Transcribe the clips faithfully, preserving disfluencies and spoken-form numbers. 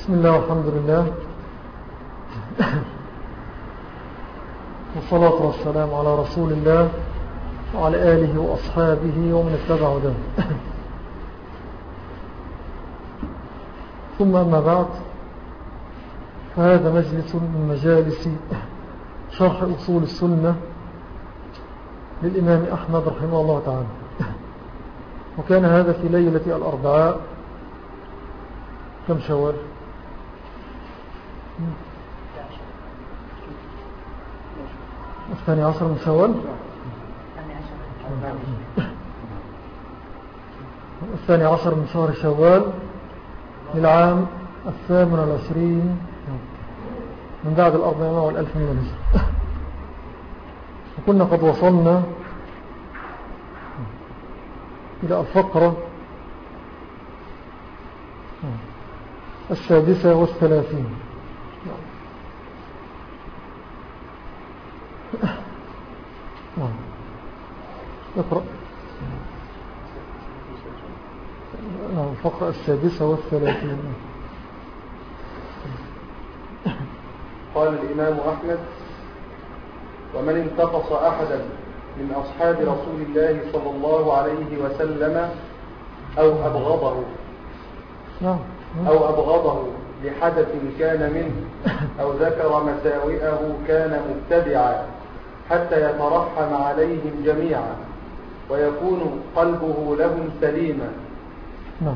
بسم الله والحمد لله والصلاة والسلام على رسول الله وعلى آله وأصحابه ومن اتبع هداه. ثم أما بعد، فهذا مجلس من مجالس شرح أصول السنة للإمام أحمد رحمه الله تعالى. وكان هذا في ليلة الأربعاء كم شوال؟ الثاني عشر من شوال الثاني عشر من شهر شوال للعام الثامن والعشرين من بعد الأربعمائة والألف من الهجرة. وكنا قد وصلنا إلى الفقرة السادسة والثلاثين. اقرأ. الفقرة السادسة والثلاثين. قال الإمام أحمد: ومن انتقص أحدا من أصحاب رسول الله صلى الله عليه وسلم أو أبغضه أو أبغضه لحدث كان منه أو ذكر مساوئه كان مبتدعا حتى يترحم عليهم جميعا ويكون قلبه لهم سليما. نعم.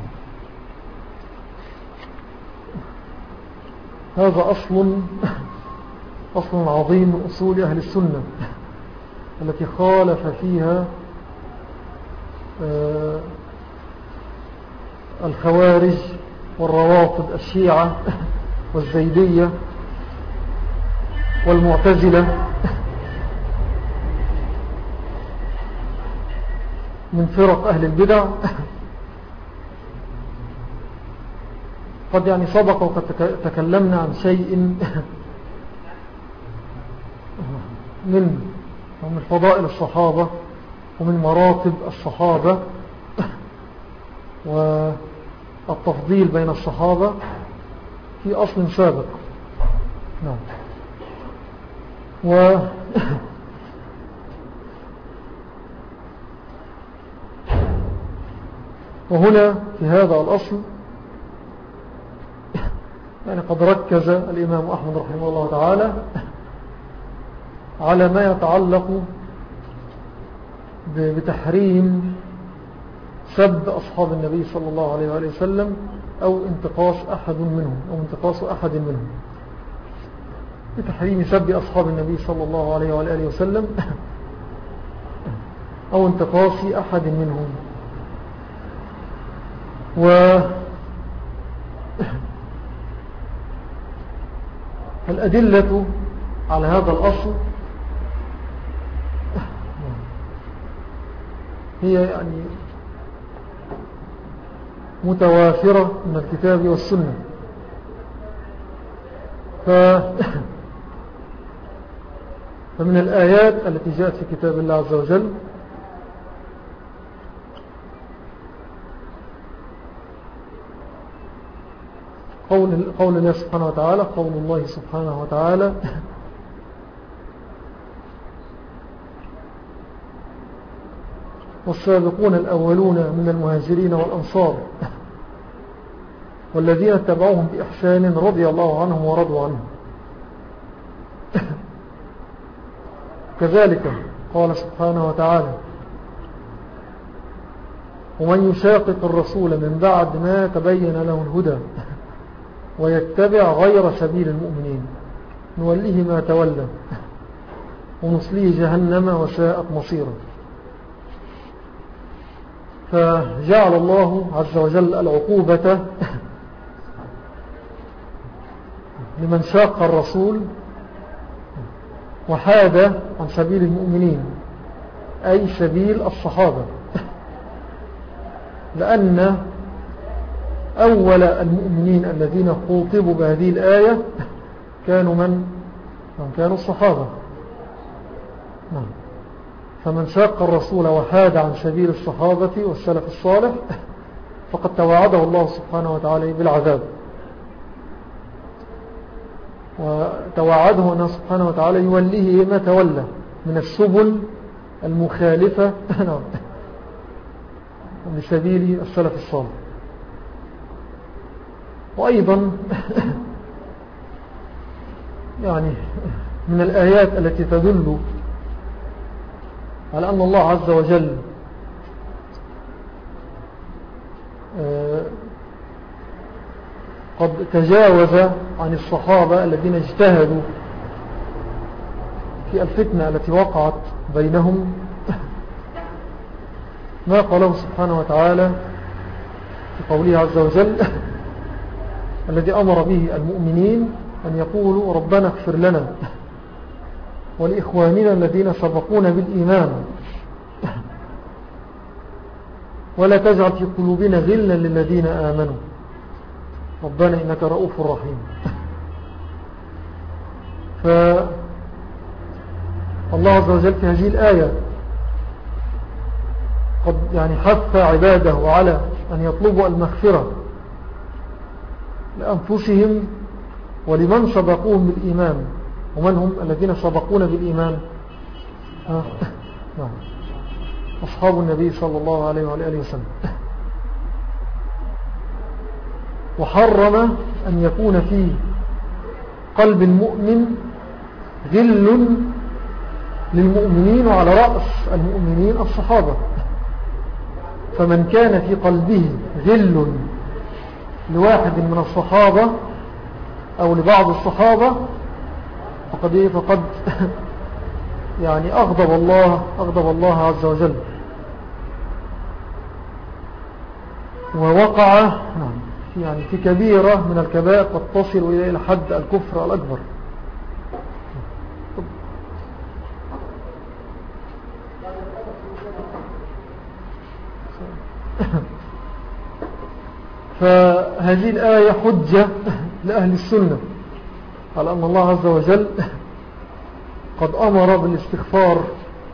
هذا أصل أصل عظيم من أصول أهل السنة التي خالف فيها آه الخوارج والروافض الشيعة والزيدية والمعتزلة من فرق أهل البدع. قد يعني سبق وقد تكلمنا عن شيء من من فضائل الصحابة ومن مراتب الصحابة والتفضيل بين الصحابة في أصل سابق. نعم. و وهنا في هذا الأصل يعني قد ركز الإمام أحمد رحمه الله تعالى على ما يتعلق بتحريم سب أصحاب النبي صلى الله عليه وآله وسلم أو انتقاص أحد منهم أو انتقاص أحد منهم، بتحريم سب أصحاب النبي صلى الله عليه وآله وسلم أو انتقاص أحد منهم. و الأدلة على هذا الأصل هي يعني متوافرة من الكتاب والسنة. ف... فمن الآيات التي جاءت في كتاب الله عز وجل قول, قول الله سبحانه وتعالى قول الله سبحانه وتعالى: والسابقون الأولون من المهاجرين والأنصار والذين اتبعوهم بإحسان رضي الله عنهم ورضوا عنه. كذلك قال سبحانه وتعالى: ومن يشاقق الرسول من بعد ما تبين له الهدى ويتبع غير سبيل المؤمنين نوليه ما تولى ونصليه جهنم وساءت مصيرا. فجعل الله عز وجل العقوبة لمن شاق الرسول وحاد عن سبيل المؤمنين أي سبيل الصحابة، لأن أول المؤمنين الذين خوطبوا بهذه الآية كانوا من كانوا الصحابة. نعم. فمن شاق الرسول وحاد عن سبيل الصحابة والسلف الصالح فقد توعده الله سبحانه وتعالى بالعذاب. وتوعده أنه سبحانه وتعالى يوليه ما تولى من السبل المخالفة لسبيل السلف الصالح. وأيضا يعني من الآيات التي تدل على أن الله عز وجل قد تجاوز عن الصحابة الذين اجتهدوا في الفتنة التي وقعت بينهم ما قاله سبحانه وتعالى في قوله عز وجل الذي أمر به المؤمنين أن يقولوا ربنا اغفر لنا ولإخواننا الذين سبقونا بالإيمان ولا تجعل في قلوبنا غلا للذين آمنوا ربنا إنك رؤوف رحيم. فالله عز وجل في هذه الآية قد يعني حث عباده على أن يطلبوا المغفرة لأنفسهم ولمن سبقوهم بالإيمان. ومن هم الذين سبقونا بالإيمان؟ آه. أصحاب النبي صلى الله عليه وآله وسلم. وحرم أن يكون في قلب المؤمن غل للمؤمنين وعلى رأس المؤمنين الصحابة. فمن كان في قلبه غل لواحد من الصحابة أو لبعض الصحابة فقد فقد يعني أغضب الله أغضب الله عز وجل ووقع يعني في كبيرة من الكبائر قد تصل إلى حد الكفر الأكبر. فهذه الآية حجة لأهل السنة على أن الله عز وجل قد أمر بالاستغفار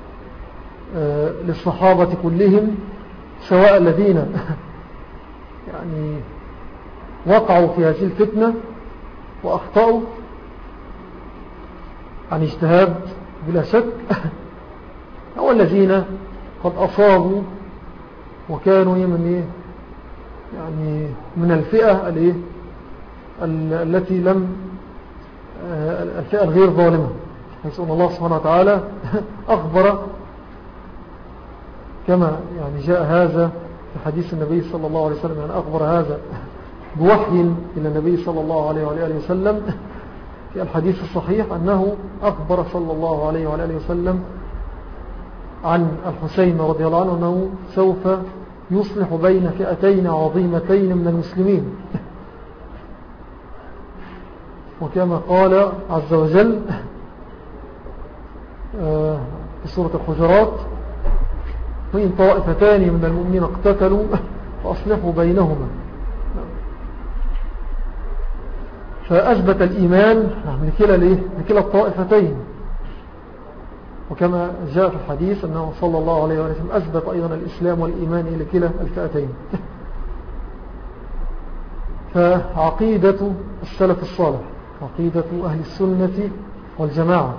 للصحابة كلهم سواء الذين يعني وقعوا في هذه الفتنة وأخطأوا عن اجتهاد بلا شك أو الذين قد أصابوا وكانوا من يعني من الفئة التي لم الفئة الغير ظالمة. حيث أن الله سبحانه وتعالى أخبر كما يعني جاء هذا في حديث النبي صلى الله عليه وسلم يعني أخبر هذا بوحي إلى النبي صلى الله عليه وآله وسلم في الحديث الصحيح أنه أخبر صلى الله عليه وآله وسلم عن الحسين رضي الله عنه أنه سوف يصلح بين فئتين عظيمتين من المسلمين. وكما قال عز وجل في سورة الحجرات وإن طائفتان من المؤمنين اقتتلوا فأصلحوا بينهما. فأثبت الإيمان لكلا الطائفتين. وكما جاء في الحديث أنه صلى الله عليه وسلم أثبت أيضا الإسلام والإيمان لكلا الفئتين. فعقيدة السلف الصالح عقيدة أهل السنة والجماعة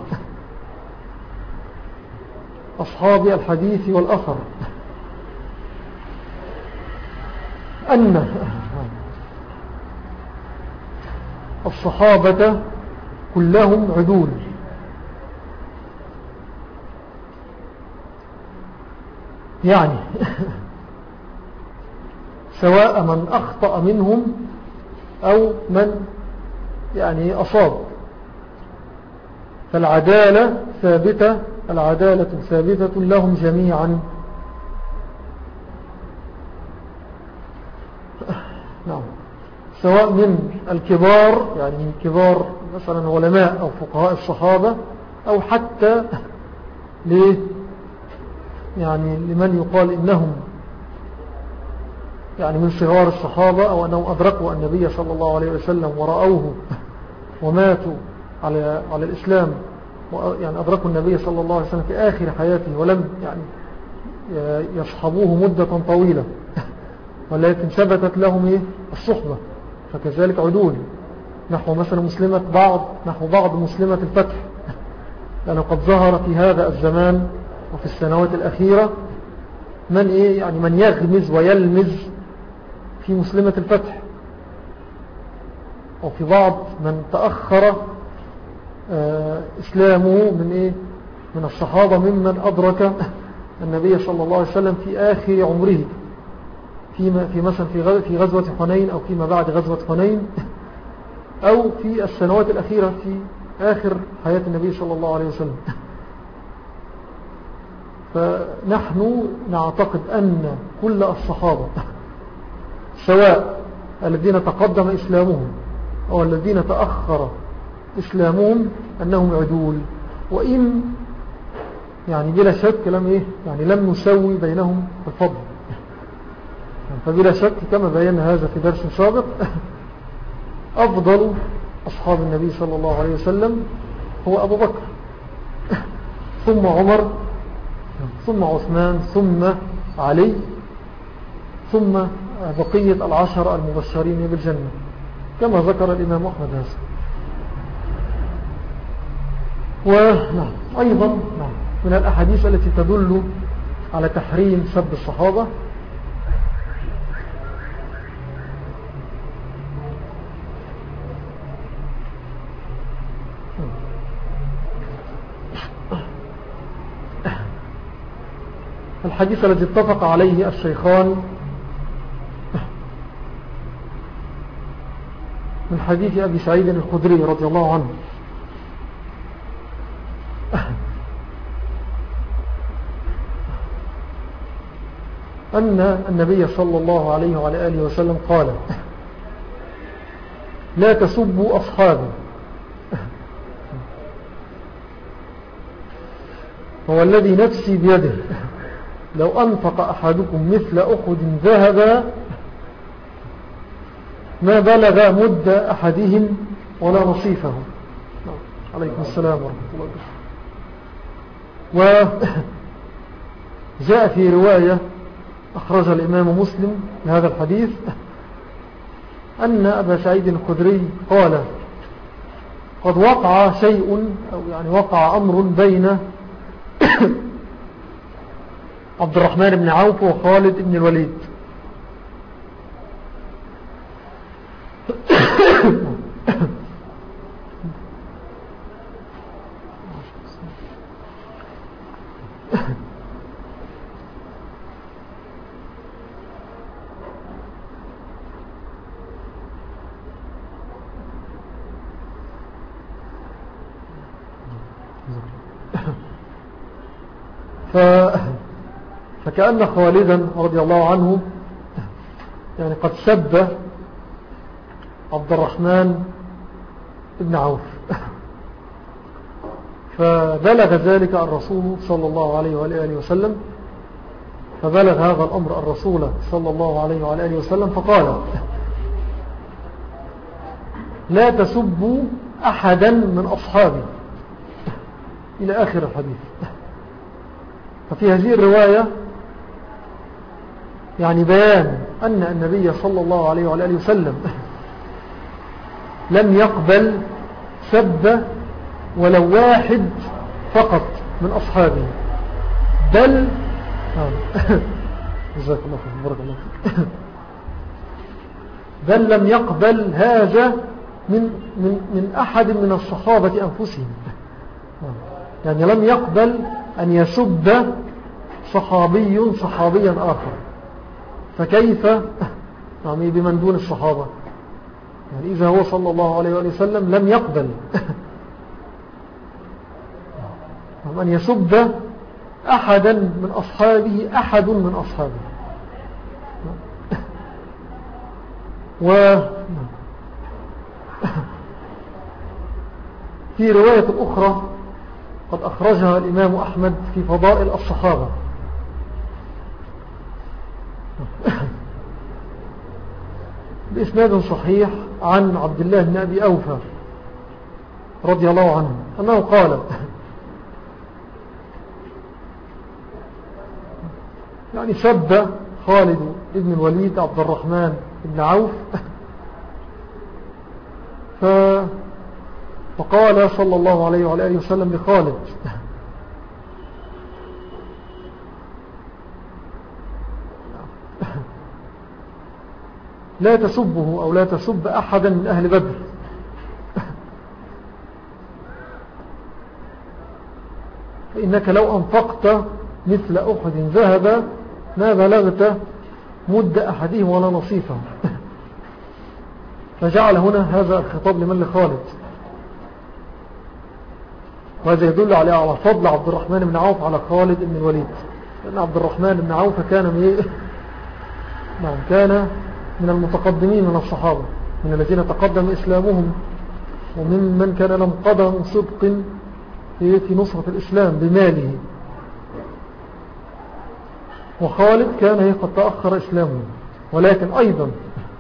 أصحاب الحديث والأثر أن الصحابة كلهم عدول يعني سواء من أخطأ منهم أو من يعني أصاب فالعدالة ثابتة العدالة ثابتة لهم جميعا. نعم سواء من الكبار يعني من كبار مثلا علماء أو فقهاء الصحابة أو حتى ل يعني لمن يقال إنهم يعني من صغار الصحابة أو أنهم أدركوا النبي صلى الله عليه وسلم ورأوه وماتوا على على الإسلام يعني أدركوا النبي صلى الله عليه وسلم في آخر حياته ولم يعني يصحبوه مدة طويلة ولكن ثبتت لهم إيه الصحبة فكذلك عدول. نحو مثلا مسلمة بعض نحو بعض مسلمة الفتح، لأنه قد ظهر في هذا الزمان وفي السنوات الأخيرة من إيه يعني من يغمز ويلمز في مسلمة الفتح، أو في بعض من تأخر آه إسلامه من إيه من الصحابة ممن أدرك النبي صلى الله عليه وسلم في آخر عمره، في في مثلا في غزوة حنين أو فيما بعد غزوة حنين، أو في السنوات الأخيرة في آخر حياة النبي صلى الله عليه وسلم. فنحن نعتقد أن كل الصحابة سواء الذين تقدم إسلامهم أو الذين تأخر إسلامهم أنهم عدول، وإن يعني بلا شك لم إيه يعني لم نسوي بينهم الفضل. فبلا شك كما بينا هذا في درس سابق أفضل أصحاب النبي صلى الله عليه وسلم هو أبو بكر، ثم عمر، ثم عثمان، ثم علي، ثم بقية العشر المبشرين بالجنة كما ذكر الإمام أحمد هذا. وأيضا من الأحاديث التي تدل على تحريم سب الصحابة الحديث الذي اتفق عليه الشيخان من حديث أبي سعيد الخدري رضي الله عنه أن النبي صلى الله عليه وعلى آله وسلم قال: لا تسبوا أصحابي، هو الذي نفسي بيده لو أنفق أحدكم مثل أحد ذهبا ما بلغ مد أحدهم ولا نصيفه. عليكم السلام ورحمة الله وبركاته. وجاء في رواية أخرج الإمام مسلم لهذا الحديث أن أبا سعيد الخدري قال: قد وقع شيء أو يعني وقع أمر بين عبد الرحمن بن عوف وخالد بن الوليد، ف... فكأن خالدا رضي الله عنه يعني قد سب عبد الرحمن بن عوف، فبلغ ذلك الرسول صلى الله عليه وآله وسلم، فبلغ هذا الأمر الرسول صلى الله عليه وآله وسلم فقال: لا تسبوا أحدا من أصحابي، إلى آخر الحديث. ففي هذه الرواية يعني بيان أن النبي صلى الله عليه وآله وسلم لم يقبل سب ولو واحد فقط من أصحابه، بل جزاك الله خير بارك الله فيك بل لم يقبل هذا من, من, من أحد من الصحابة أنفسهم، يعني لم يقبل أن يسب صحابي صحابيا آخر، فكيف يعني بمن دون الصحابة؟ يعني إذا هو صلى الله عليه وآله وسلم لم يقبل أن يسب أحدا من أصحابه أحد من أصحابه. و في رواية أخرى قد أخرجها الإمام أحمد في فضائل الصحابة بإسناد صحيح عن عبد الله بن أبي أوفى رضي الله عنه أنه قال: يعني سب خالد بن الوليد عبد الرحمن بن عوف ف... فقال صلى الله عليه وعلى آله وسلم لخالد لا تسبه أو لا تسب أحدا من أهل بدر فإنك لو أنفقت مثل أحد ذهب ما بلغت مد أحدهم ولا نصيفه. فجعل هنا هذا الخطاب لمن لخالد، وهذا يدل على فضل عبد الرحمن بن عوف على خالد بن الوليد، لأن عبد الرحمن بن عوف كان نعم كان من المتقدمين من الصحابة، من الذين تقدم إسلامهم، ومن من كان لهم قدم صدق في نصرة الإسلام بماله. وخالد كان قد تأخر إسلامه، ولكن أيضا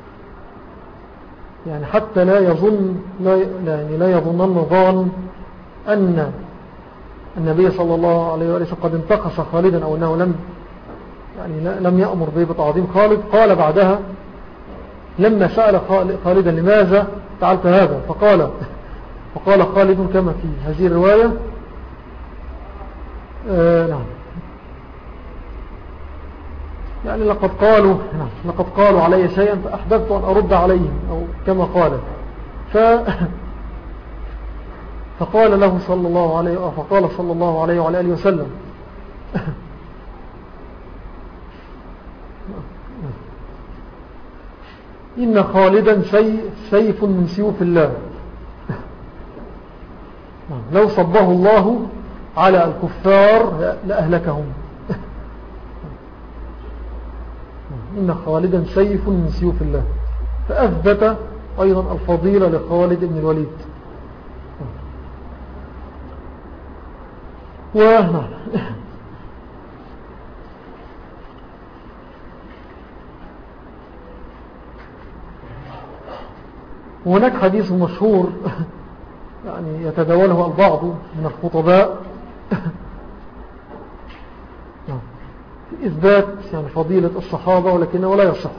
يعني حتى لا يظن لا يعني لا يظنن ظان أن النبي صلى الله عليه وسلم قد انتقص خالدا، أو أنه لم يعني لم يأمر به بتعظيم خالد. قال بعدها لما سأل خالدا لماذا فعلت هذا، فقال فقال خالد كما في هذه الرواية آه نعم يعني لقد قالوا نعم لقد قالوا علي شيئا فأحببت أن أرد عليهم، أو كما قال. ف فقال له صلى الله عليه فقال صلى الله عليه وعلى آله وسلم إن خالدا سيف من سيوف الله، لو صبه الله على الكفار لأهلكهم. إن خالدا سيف من سيوف الله، فأثبت أيضا الفضيلة لخالد بن الوليد. و وهناك حديث مشهور يعني يتداوله البعض من الخطباء في إثبات يعني فضيلة الصحابة، ولكنه لا يصح،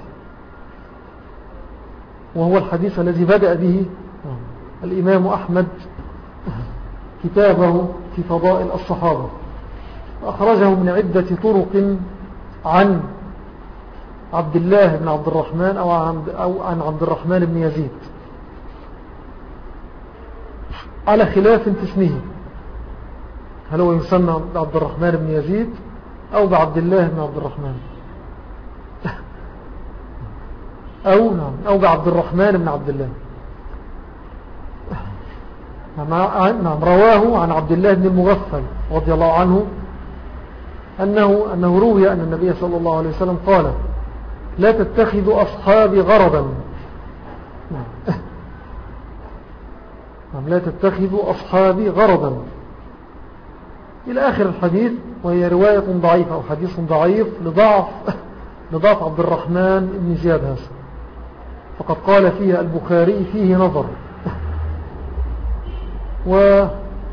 وهو الحديث الذي بدأ به الإمام أحمد كتابه في فضائل الصحابة، أخرجه من عدة طرق عن عبد الله بن عبد الرحمن أو عن, أو عن عبد الرحمن بن يزيد، على خلاف في اسمه، هل هو يسمى عبد الرحمن بن يزيد أو بعبد الله بن عبد الرحمن أو, نعم أو بعبد الرحمن بن عبد الله. نعم رواه عن عبد الله بن المغفل رضي الله عنه أنه, أنه روي أن النبي صلى الله عليه وسلم قال لا تتخذوا أصحابي غرضا، نعم لا تتخذوا أصحابي غرضا إلى آخر الحديث، وهي رواية ضعيفة أو حديث ضعيف لضعف, لضعف عبد الرحمن بن زياد هذا، فقد قال فيها البخاري فيه نظر. و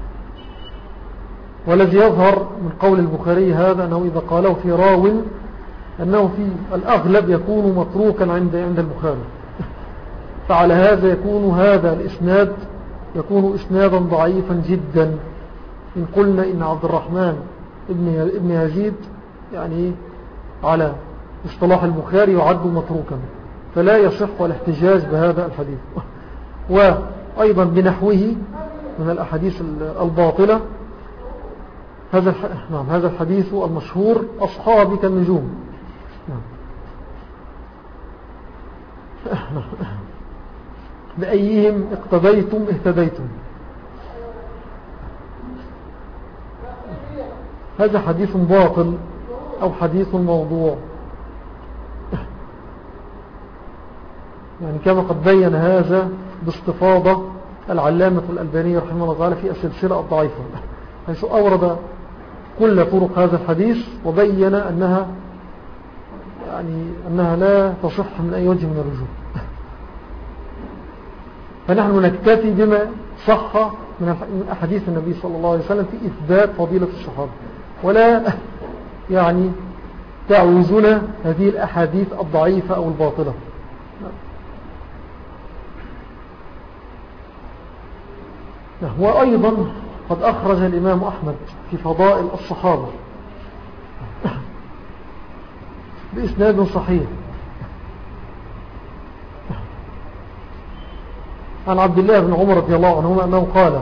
والذي يظهر من قول البخاري هذا أنه إذا قاله في راو أنه في الأغلب يكون متروكا عند عند البخاري، فعلى هذا يكون هذا الإسناد يكون إسنادا ضعيفا جدا إن قلنا إن عبد الرحمن ابن يزيد يعني على اصطلاح البخاري يعد متروكا، فلا يصح الاحتجاج بهذا الحديث. وأيضا بنحوه من الأحاديث الباطلة هذا نعم هذا الحديث المشهور أصحابي كالنجوم، نعم بأيهم اقتديتم اهتديتم، هذا حديث باطل أو حديث موضوع، يعني كما قد بين هذا باستفاضة العلامة الألباني رحمه الله تعالى في السلسلة الضعيفة، حيث أورد كل طرق هذا الحديث وبين أنها يعني أنها لا تصح من أي وجه من الرجوع. فنحن نكتفي بما صح من أحاديث النبي صلى الله عليه وسلم في إثبات فضيلة الصحابة، ولا يعني تعوزنا هذه الأحاديث الضعيفة أو الباطلة. وأيضا قد أخرج الإمام أحمد في فضائل الصحابة بإسناد صحيح عن عبد الله بن عمر رضي الله عنهما أنه قال: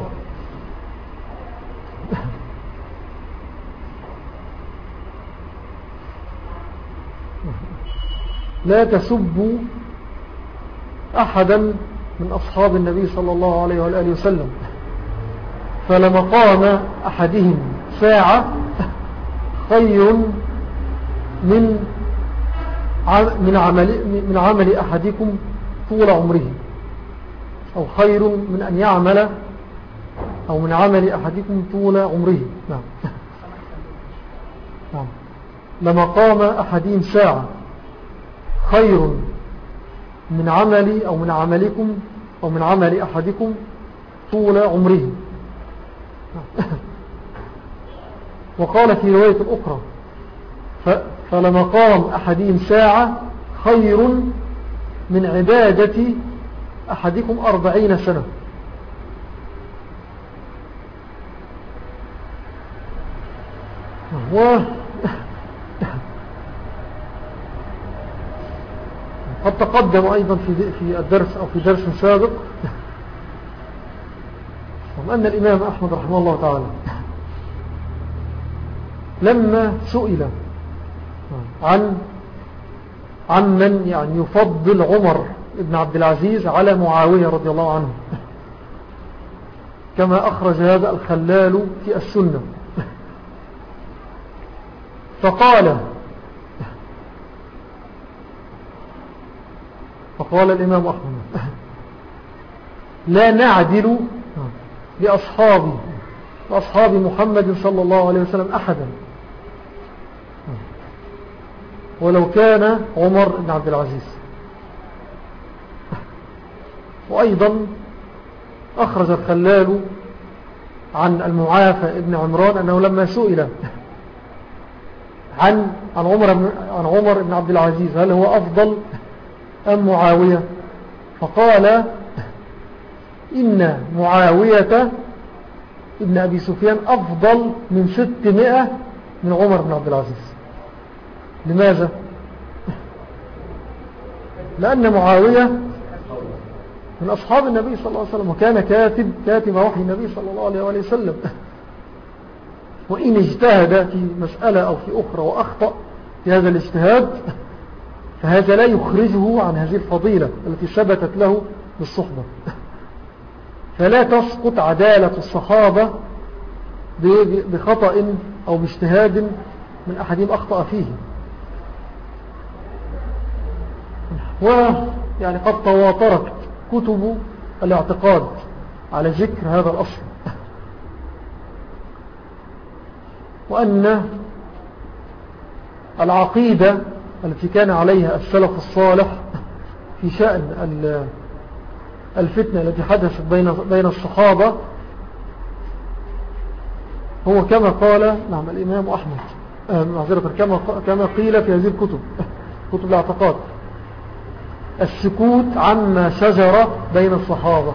لا تسبوا أحدا من أصحاب النبي صلى الله عليه وآله وسلم، فلمقام أحدهم ساعة خير من من عمل من عمل أحدكم طول عمره، أو خير من أن يعمل أو من عمل أحدكم طول عمره. نعم. نعم. لمقام أحدهم ساعة خير من عمل أو من عملكم أو من عمل أحدكم طول عمره. وقال في رواية أخرى: فلمقام أحدهم ساعة خير من عبادة أحدكم أربعين سنة. و قد تقدم أيضا في الدرس أو في درس سابق أن الإمام أحمد رحمه الله تعالى لما سئل عن عن من يعني يفضل عمر بن عبد العزيز على معاوية رضي الله عنه، كما أخرج هذا الخلال في السنة، فقال فقال الإمام أحمد: لا نعدل لأصحابي لأصحاب محمد صلى الله عليه وسلم أحدا ولو كان عمر بن عبد العزيز. وأيضا أخرج الخلال عن المعافى ابن عمران أنه لما سئل عن عن عمر عن عمر بن عبد العزيز هل هو أفضل أم معاوية، فقال: إن معاوية ابن أبي سفيان أفضل من ستمائة من عمر بن عبد العزيز. لماذا؟ لأن معاوية من أصحاب النبي صلى الله عليه وسلم، وكان كاتب كاتب وحي النبي صلى الله عليه وسلم، وإن اجتهد في مسألة أو في أخرى وأخطأ في هذا الاجتهاد فهذا لا يخرجه عن هذه الفضيلة التي ثبتت له بالصحبة. فلا تسقط عدالة الصحابة بخطأ أو باجتهاد من أحدهم أخطأ فيه. ويعني قد تواترت كتب الاعتقاد على ذكر هذا الأصل، وأن العقيدة التي كان عليها السلف الصالح في شأن الفتنة التي حدثت بين الصحابة هو كما قال نعم الإمام أحمد معذرة كما كما قيل في هذه الكتب كتب الاعتقاد: السكوت عما شجر بين الصحابة.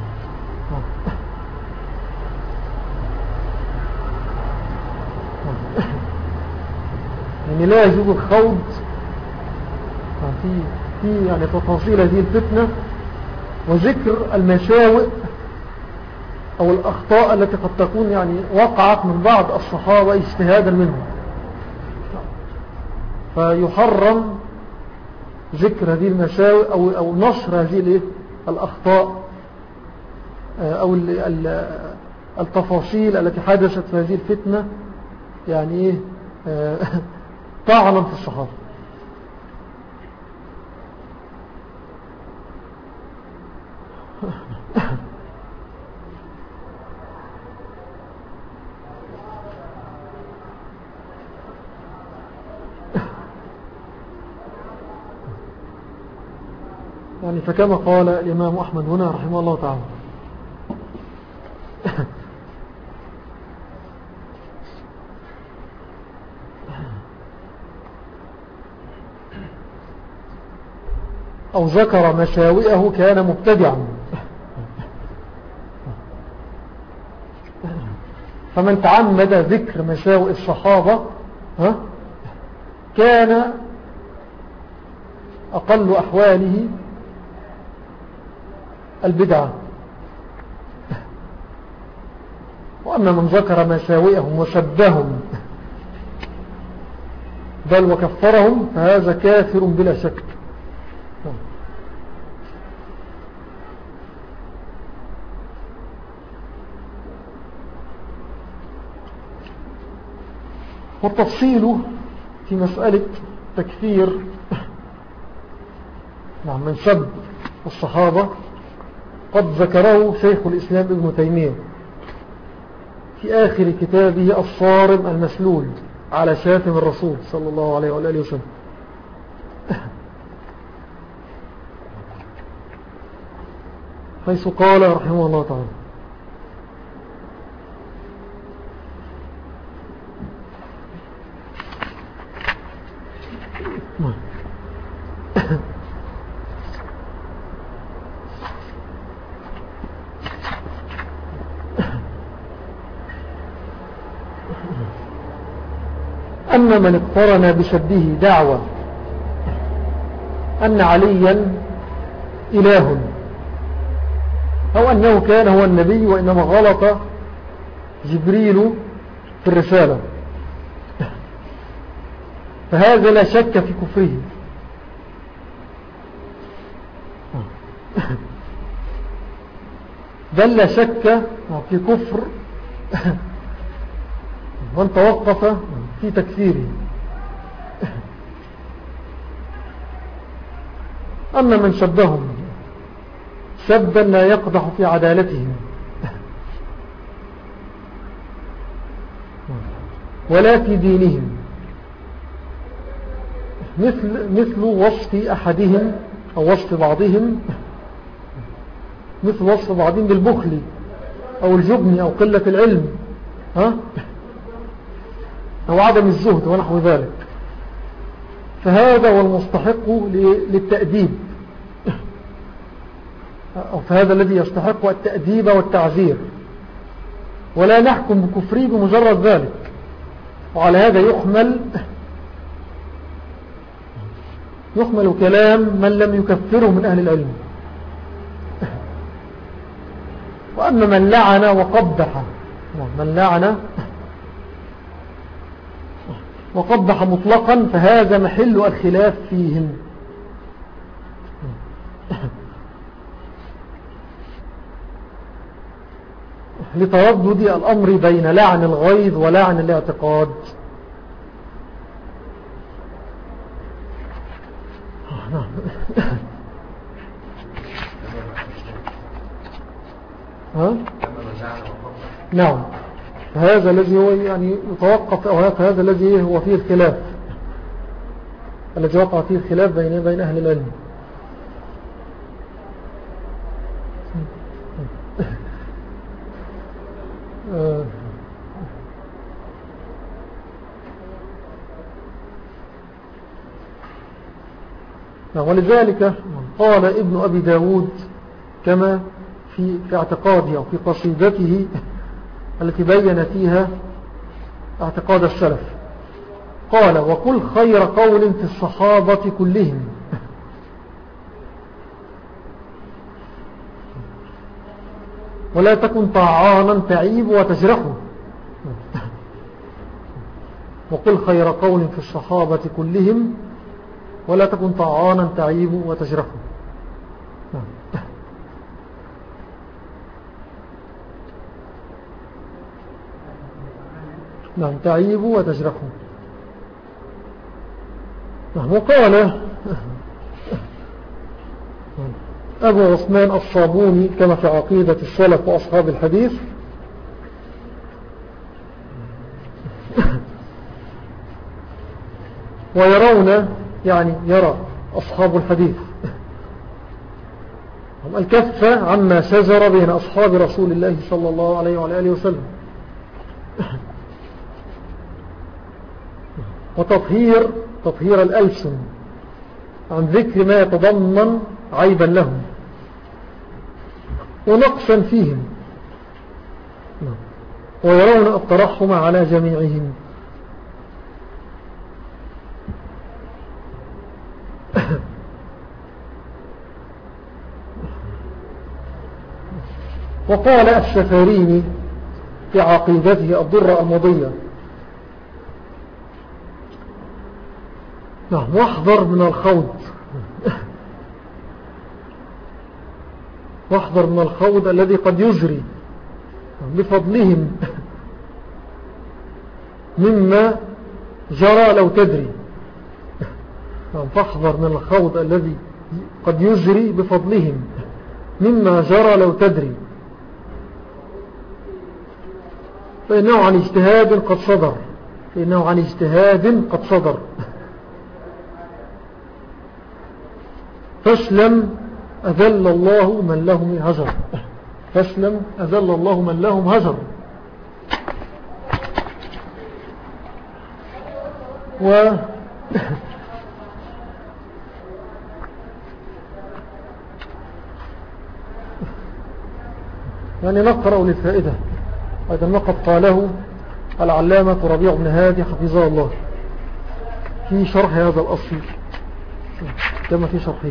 يعني لا يجوز الخوض في في يعني تفاصيل هذه الفتنة وذكر المساوئ أو الأخطاء التي قد تكون يعني وقعت من بعض الصحابة اجتهادا منهم، فيحرم ذكر هذه المساوئ أو أو نشر هذه الأخطاء أو التفاصيل التي حدثت في هذه الفتنة، يعني طعنا في الصحابة. يعني فكما قال الإمام أحمد هنا رحمه الله تعالى: أو ذكر مساوئه كان مبتدعا. فمن تعمد ذكر مساوئ الصحابة ها كان أقل أحواله البدعة. وأما من ذكر مساوئهم وسبهم بل وكفرهم فهذا كافر بلا شك. والتفصيل في مسألة تكفير نعم من سب الصحابة قد ذكره شيخ الإسلام ابن تيمية في آخر كتابه الصارم المسلول على شاتم الرسول صلى الله عليه وآله وسلم. حيث قال رحمه الله تعالى: أما من اقترن بسبه دعوة أن عليا إله أو أنه كان هو النبي وإنما غلط جبريل في الرسالة، فهذا لا شك في كفره. بل لا شك في كفر من توقف في تكفيره. أما من سبهم سبا لا يقدح في عدالتهم ولا في دينهم، مثل, مثل وصف أحدهم أو وصف بعضهم مثل وصف بعضهم بالبخل أو الجبن أو قلة العلم ها أو عدم الزهد ونحو ذلك، فهذا هو المستحق للتأديب، أو فهذا الذي يستحق التأديب والتعزير، ولا نحكم بكفره بمجرد ذلك. وعلى هذا يحمل يحمل كلام من لم يكفره من أهل العلم. وأما من لعن وقبح من لعن وقبح مطلقا فهذا محل الخلاف فيهم، لتردد الأمر بين لعن الغيظ ولعن الاعتقاد. ها؟ نعم، هذا الذي هو يعني يتوقف، أو هذا الذي هو فيه الخلاف، الذي وقع فيه الخلاف بين بين أهل العلم. ولذلك قال ابن أبي داود كما في, في اعتقاده أو في قصيدته التي بين فيها اعتقاد السلف، قال: وقل خير قول في الصحابة كلهم، ولا تكن طعانا تعيب وتجرحه. وقل خير قول في الصحابة كلهم ولا تكن طعانا تعيب وتجرحه. نعم، تعيب وتجرحه. نعم. وقال أبو عثمان الصابوني كما في عقيدة السلف وأصحاب الحديث: ويرون، يعني يرى أصحاب الحديث، الكف عما شجر بين أصحاب رسول الله صلى الله عليه وآله وسلم، وتطهير تطهير الألسن عن ذكر ما يتضمن عيبا لهم ونقصا فيهم، ويرون الترحم على جميعهم. وقال السفاريني في عقيدته الضرة المضية: نعم، واحذر من الخوض واحذر من الخوض الذي قد يجري بفضلهم مما جرى لو تدري. فاحذر من الخوض الذي قد يجري بفضلهم مما جرى لو تدري، فإنه عن اجتهاد قد صدر فإنه عن اجتهاد قد صدر فاسلم أذل الله من لهم هجر فاسلم أذل الله من لهم هجر. و يعني نقرأ للفائدة هذا ما قد قاله العلامة ربيع بن هادي حفظه الله في شرح هذا الأصل كما في شرحه.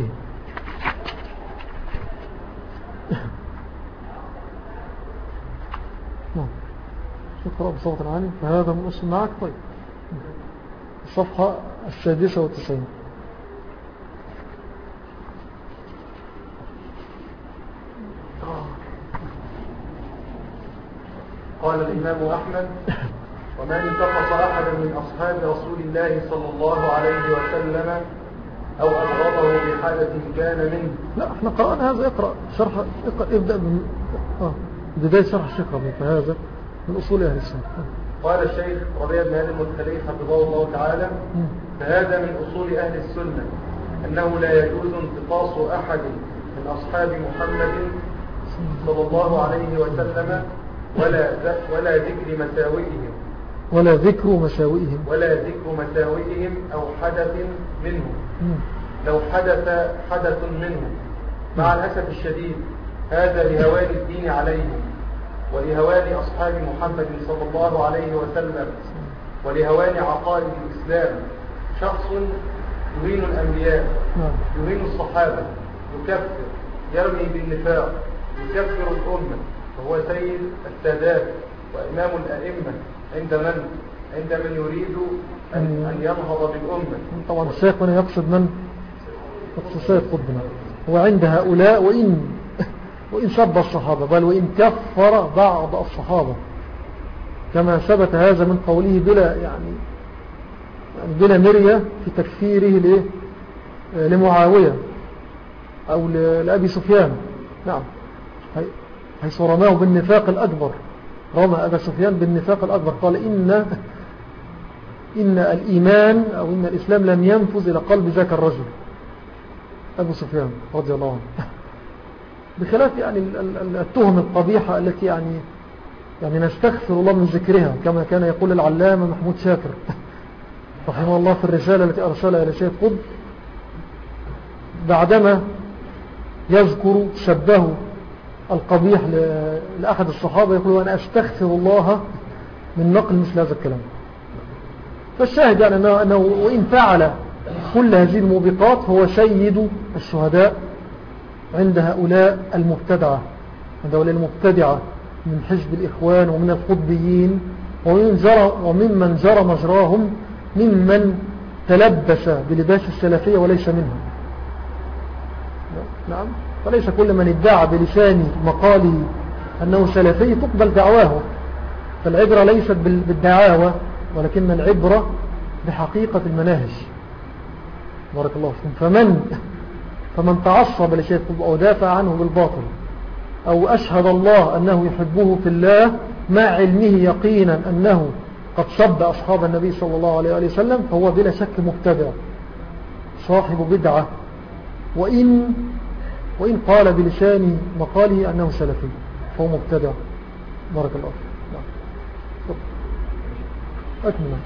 اقرأ بصوت عالي. فهذا من أصل معك. طيب، الصفحة السادسة والتسعين. قال الإمام أحمد: ومن انتقص أحدا من أصحاب رسول الله صلى الله عليه وسلم أو أبغضه بحالة كان منه. لا، احنا قرأنا هذا. اقرأ شرح، اقرأ ابدأ من آه. بداية شرح الشيخ ربيع. فهذا من أصول أهل السنة. قال الشيخ ربيع بن هادي المدخلي حفظه الله تعالى: فهذا من أصول أهل السنة أنه لا يجوز انتقاص أحد من أصحاب محمد صلى الله عليه وسلم ولا ولا ذكر مساوئهم ولا ذكر مساوئهم ولا ذكر مساوئهم أو حدث منه لو حدث حدث منه. مع الأسف الشديد هذا لهوان الدين عليهم ولهوان أصحاب محمد صلى الله عليه وسلم ولهوان عقائد الإسلام. شخص يهين الأنبياء، يهين الصحابة، يكفر، يرمي بالنفاق، يكفر الأمة، وهو سيد السادات وإمام الأئمة عند من عند من يريد أن, أن ينهض بالأمة. طبعا الشيخ هنا يقصد من يقصد سيد قطبنا. وعند هؤلاء وإن وإن سب الصحابة بل وإن كفر بعض الصحابة كما ثبت هذا من قوله بلا يعني, يعني بلا مرية في تكفيره لمعاوية أو لأبي سفيان. نعم، حيث رماه بالنفاق الأكبر، رمى أبا سفيان بالنفاق الأكبر. قال إن إن الإيمان أو إن الإسلام لم ينفذ إلى قلب ذاك الرجل أبو سفيان رضي الله عنه. بخلاف يعني التهم القبيحة التي يعني يعني نستغفر الله من ذكرها، كما كان يقول العلامة محمود شاكر رحمه الله في الرسالة التي أرسلها إلى سيد قطب بعدما يذكر شبه القبيح لأحد الصحابة، يقول: أنا أستغفر الله من نقل مثل هذا الكلام. فالشاهد يعني أنه, أنه وإن فعل كل هذه الموبقات هو سيد الشهداء عند هؤلاء المبتدعة عند هؤلاء المبتدعة من حزب الإخوان ومن القطبيين ومن جرى وممن جرى مجراهم ممن تلبس بلباس السلفية وليس منهم. نعم، فليس كل من ادعى بلسان مقاله أنه سلفي تقبل دعواه. فالعبرة ليست بالدعاوى ولكن العبرة بحقيقة المناهج. بارك الله فيكم. فمن فمن تعصب لشيء أو دافع عنه بالباطل أو أشهد الله أنه يحبه في الله مع علمه يقينا أنه قد صب أصحاب النبي صلى الله عليه وسلم فهو بلا شك مبتدع صاحب بدعة، وإن وإن قال بلسان مقاله أنه سلفي فهو مبتدع. بارك الله فيك. أكمل.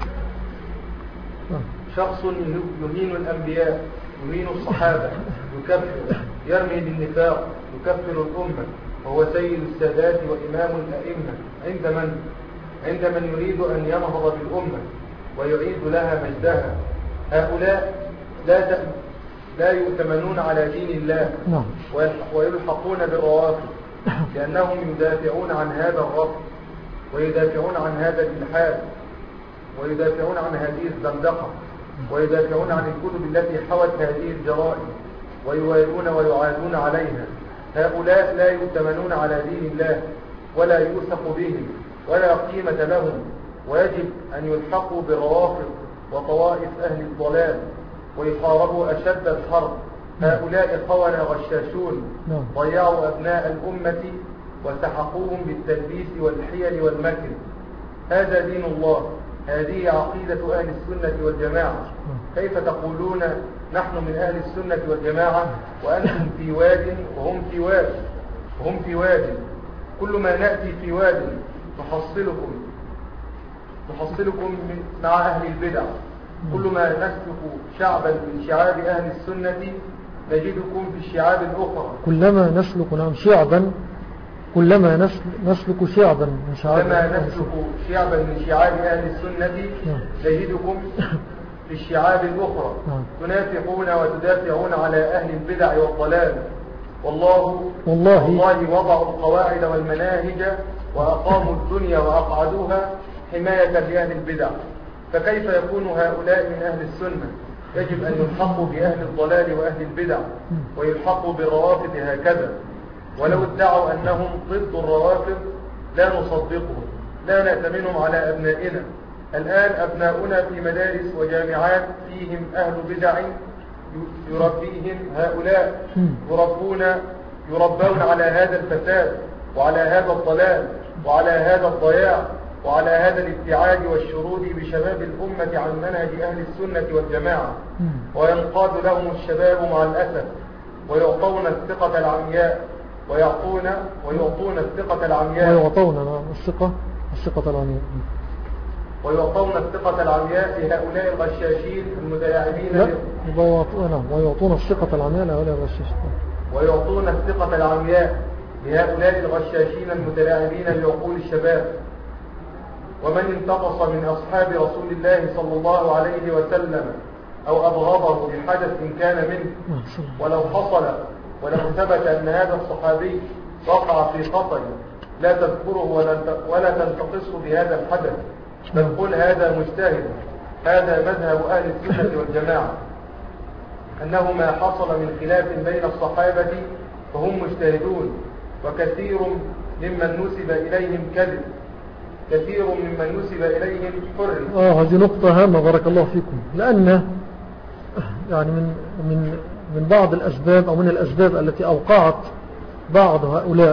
شخص يهين الأنبياء، يهين الصحابة، يكفر، يرمي بالنفاق، يكفر الأمة، وهو سيد السادات وإمام الأئمة عند من؟ عند من يريد أن ينهض بالأمة ويعيد لها مجدها. هؤلاء لا لا يؤتمنون على دين الله ويلحقون بالروافض، لأنهم يدافعون عن هذا الرفض ويدافعون عن هذا الإلحاد ويدافعون عن هذه الزندقة ويدافعون عن الكتب التي حوت هذه الجرائم ويوالون ويعادون عليها. هؤلاء لا يؤتمنون على دين الله ولا يوثق بهم ولا قيمة لهم، ويجب أن يلحقوا بالروافض وطوائف أهل الضلال ويحاربوا أشد الحرب. هؤلاء خونة غشاشون ضيعوا أبناء الأمة وسحقوهم بالتلبيس والحيل والمكر. هذا دين الله، هذه عقيدة أهل السنة والجماعة. كيف تقولون نحن من أهل السنة والجماعة وأنتم في واد وهم في واد وهم في واد؟ كل ما نأتي في واد نحصلكم نحصلكم مع أهل البدع. كل ما نسلك شعبا من شعاب أهل السنة نجدكم في الشعاب الأخرى. كلما نسلك نعم شعبا كلما نسلك شعبا من شعاب كلما نسلك شعبا من شعاب أهل السنة نجدكم في الشعاب الأخرى تنافقون وتدافعون على أهل البدع والضلال. والله والله, والله وضعوا القواعد والمناهج وأقاموا الدنيا وأقعدوها حماية لأهل البدع. فكيف يكون هؤلاء من أهل السنة؟ يجب أن يلحقوا بأهل الضلال وأهل البدع ويلحقوا بالروافض هكذا. ولو ادعوا أنهم ضد الروافض لا نصدقهم، لا نأتمنهم على أبنائنا. الآن أبناؤنا في مدارس وجامعات فيهم أهل بدع يربيهم هؤلاء، يربون يربون على هذا الفساد وعلى هذا الضلال وعلى هذا الضياع وعلى هذا الابتعاد والشرود بشباب الأمة عن منهج أهل السنة والجماعة. وينقاد لهم الشباب مع الأسف ويعطون الثقة العمياء ويعطون ويعطون الثقة العمياء ويعطون الثقة الثقة العمياء ويعطون الثقة العمياء لهؤلاء الغشاشين المتلاعبين لا ويعطون الثقة العمياء لهؤلاء الغشاشين ويعطون الثقة العمياء لهؤلاء الغشاشين المتلاعبين لعقول الشباب. ومن انتقص من أصحاب رسول الله صلى الله عليه وسلم أو أبغضه بحدث كان منه، ولو حصل ولو ثبت أن هذا الصحابي وقع في خطأ لا تذكره ولا تنتقصه بهذا الحدث، بل قل هذا مجتهد. هذا مذهب أهل السنة والجماعة، أنه ما حصل من خلاف بين الصحابة فهم مجتهدون، وكثير ممن نسب إليهم كذب، كثير ممن نسب إليهم حر. آه هذه نقطة هامة بارك الله فيكم، لأن يعني من من من بعض الأسباب أو من الأسباب التي أوقعت بعض هؤلاء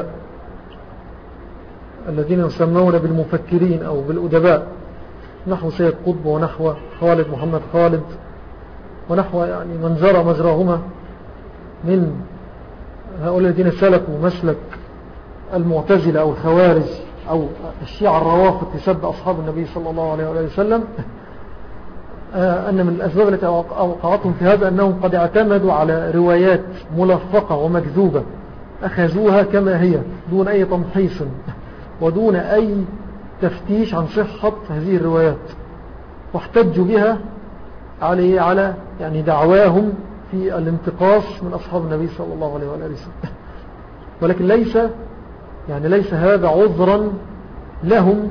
الذين يسمون بالمفكرين أو بالأدباء نحو سيد قطب ونحو خالد محمد خالد ونحو يعني من جرى مجراهما من هؤلاء الذين سلكوا مسلك المعتزلة أو الخوارج أو الشيعة الروافض تسب أصحاب النبي صلى الله عليه وسلم، أن من الأسباب التي أوقعتهم في هذا أنهم قد اعتمدوا على روايات ملفقة ومكذوبة، أخذوها كما هي دون أي تمحيص ودون أي تفتيش عن صحة هذه الروايات، واحتجوا بها على على يعني دعواهم في الانتقاص من أصحاب النبي صلى الله عليه وسلم. ولكن ليس يعني ليس هذا عذرا لهم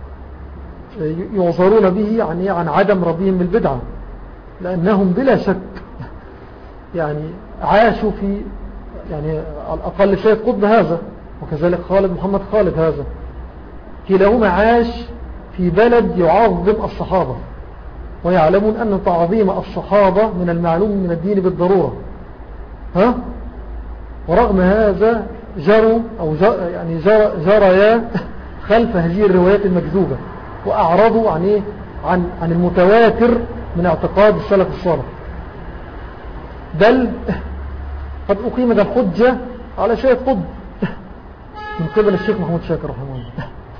يعذرون به يعني عن عدم ربهم بالبدعة، لأنهم بلا شك يعني عاشوا في يعني على الأقل سيد قطب هذا وكذلك خالد محمد خالد هذا، كلاهما عاش في بلد يعظم الصحابة، ويعلمون أن تعظيم الصحابة من المعلوم من الدين بالضرورة. ها؟ ورغم هذا جروا أو جر يعني جر جريا خلف هذه الروايات المكذوبة، وأعرضوا عن إيه؟ عن عن المتواتر من اعتقاد السلف الصالح، بل قد أقيمت الحجة على سيد قطب من قبل الشيخ محمود شاكر رحمه الله.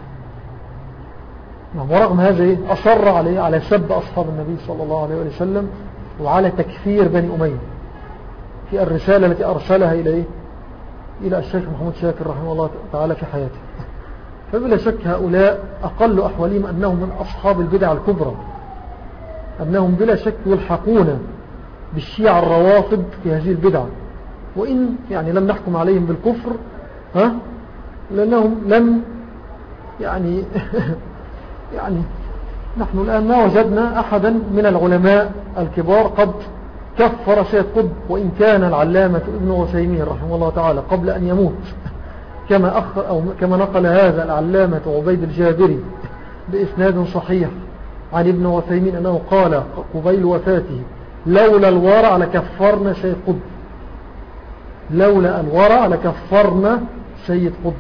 ورغم هذا إيه؟ أصر عليه على سب أصحاب النبي صلى الله عليه وسلم وعلى تكفير بني أمية في الرسالة التي أرسلها إلى إيه؟ إلى الشيخ محمود شاكر رحمه الله تعالى في حياته. فبلا شك هؤلاء أقل أحوالهم أنهم من أصحاب البدع الكبرى، أنهم بلا شك يلحقون بالشيعة الروافض في هذه البدع، وإن يعني لم نحكم عليهم بالكفر، ها لأنهم لم يعني يعني نحن الآن ما وجدنا أحدا من العلماء الكبار قد كفر سيد قطب، وإن كان العلامة ابن عثيمين رحمه الله تعالى قبل أن يموت كما, أخ أو كما نقل هذا العلامة عبيد الجابري بإسناد صحيح عن ابن عثيمين أنه قال قبيل وفاته: لولا الورع لكفرنا سيد قطب، لولا الورع لكفرنا سيد قطب.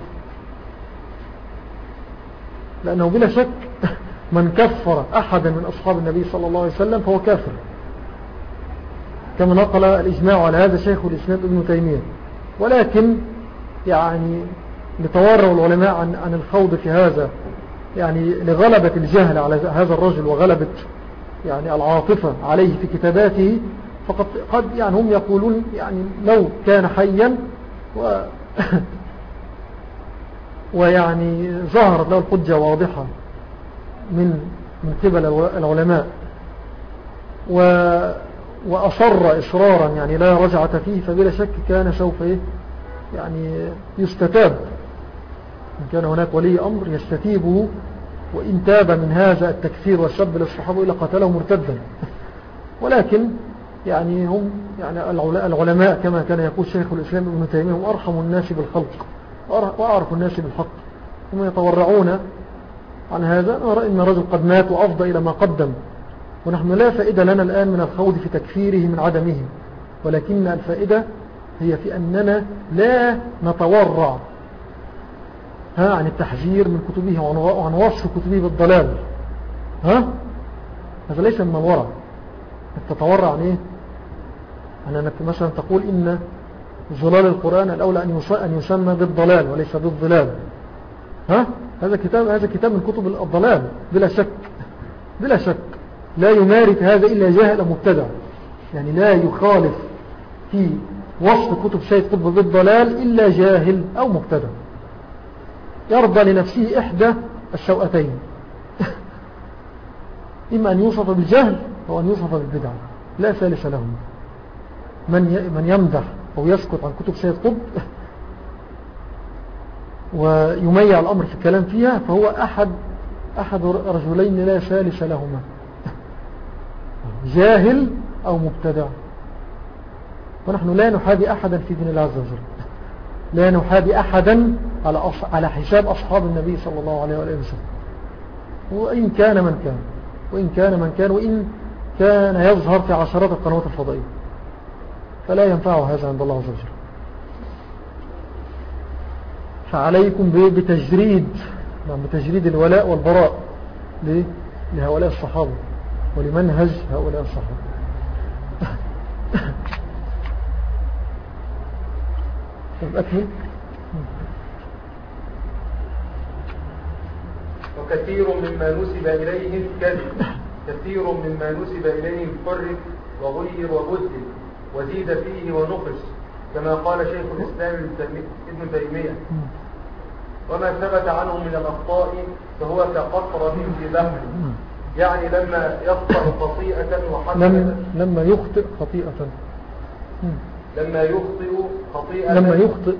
لأنه بلا شك من كفر أحدا من أصحاب النبي صلى الله عليه وسلم فهو كافر، كما نقل الإجماع على هذا شيخ الإسلام ابن تيمية. ولكن يعني لتورع العلماء عن, عن الخوض في هذا، يعني لغلبة الجهل على هذا الرجل وغلبة يعني العاطفة عليه في كتاباته، فقد قد يعني هم يقولون يعني لو كان حيا و ويعني ظهرت له الحجة واضحة من من قبل العلماء و وأصر إصرارا يعني لا رجعة فيه، فبلا شك كان سوف يعني يستتاب، إن كان هناك ولي أمر يستتيبه، وإن تاب من هذا التكفير والسب للصحابة إلا قتله مرتدا. ولكن يعني هم يعني العلماء كما كان يقول شيخ الإسلام ابن تيمية هم أرحم الناس بالخلق وأعرف الناس بالحق، هم يتورعون عن هذا. نرى إن رجل قد مات وأفضى إلى ما قدم، ونحن لا فائدة لنا الآن من الخوض في تكفيره من عدمه، ولكن الفائدة هي في أننا لا نتورع ها عن التحذير من كتبه وعن وصف كتبه بالضلال. ها هذا ليس من الورع. تتورع عن إيه؟ أنك مثلا تقول إن ظلال القرآن الأولى أن يسمى بالضلال وليس بالظلال. ها هذا كتاب هذا كتاب من كتب الضلال بلا شك، بلا شك لا يمارس هذا إلا جاهل أو مبتدع، يعني لا يخالف في وصف كتب سيد قطب بالضلال إلا جاهل أو مبتدع يرضى لنفسه إحدى السوءتين إما أن يوصف بالجهل أو أن يوصف بالبدع، لا ثالث لهم. من من يمدح أو يسكت عن كتب سيد قطب ويميع الأمر في الكلام فيها فهو أحد أحد رجلين لا ثالث لهما، جاهل أو مبتدع. ونحن لا نحابي أحدا في دين الله عز وجل، لا نحابي أحدا على على حساب أصحاب النبي صلى الله عليه وآله وسلم، وإن كان من كان وإن كان من كان وإن كان يظهر في عشرات القنوات الفضائية، فلا ينفعه هذا عند الله عز وجل. فعليكم بتجريد بتجريد الولاء والبراء لهؤلاء الصحابة ولمنهج هؤلاء الصحابة. أكمل. وكثير مما نسب إليهم كذب، كثير مما نسب إليهم حرف وغير وبدل وزيد فيه ونقص، كما قال شيخ الإسلام ابن تيمية. وما ثبت عنه من الأخطاء فهو كقطرة في بحر، يعني لما يخطئ خطيئة وحسنة لما يخطئ خطيئة لما يخطئ خطيئة لما يخطئ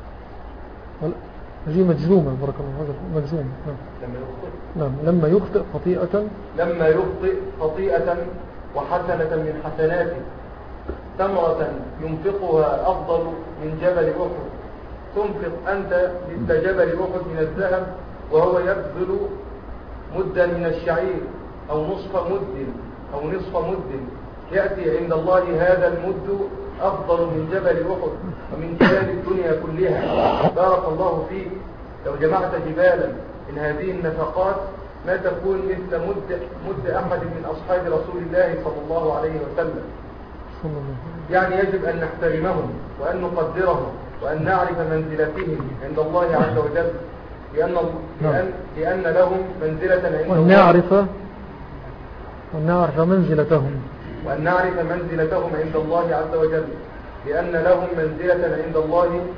هذه مجزومة بارك الله، هذا مجزوم. لما يخطئ نعم لما يخطئ خطيئة لما يخطئ خطيئة وحسنة من حسناته، ثمرة ينفقها أفضل من جبل أحد. تنفق أنت مثل جبل أحد من الذهب وهو يبذل مدا من الشعير أو نصف مد أو نصف مد، يأتي عند الله هذا المد أفضل من جبل أحد ومن جبال الدنيا كلها. بارك الله فيك. لو جمعت جبالا من هذه النفقات ما تكون مثل مد, مد أحد من أصحاب رسول الله صلى الله عليه وسلم. يعني يجب أن نحترمهم وأن نقدرهم وأن نعرف منزلتهم عند الله عز وجل، لأن, لأن, لأن لهم منزلة عند الله، وأن نعرف وأن نعرف منزلتهم وأن نعرف منزلتهم عند الله عز وجل، لأن لهم منزلة عند الله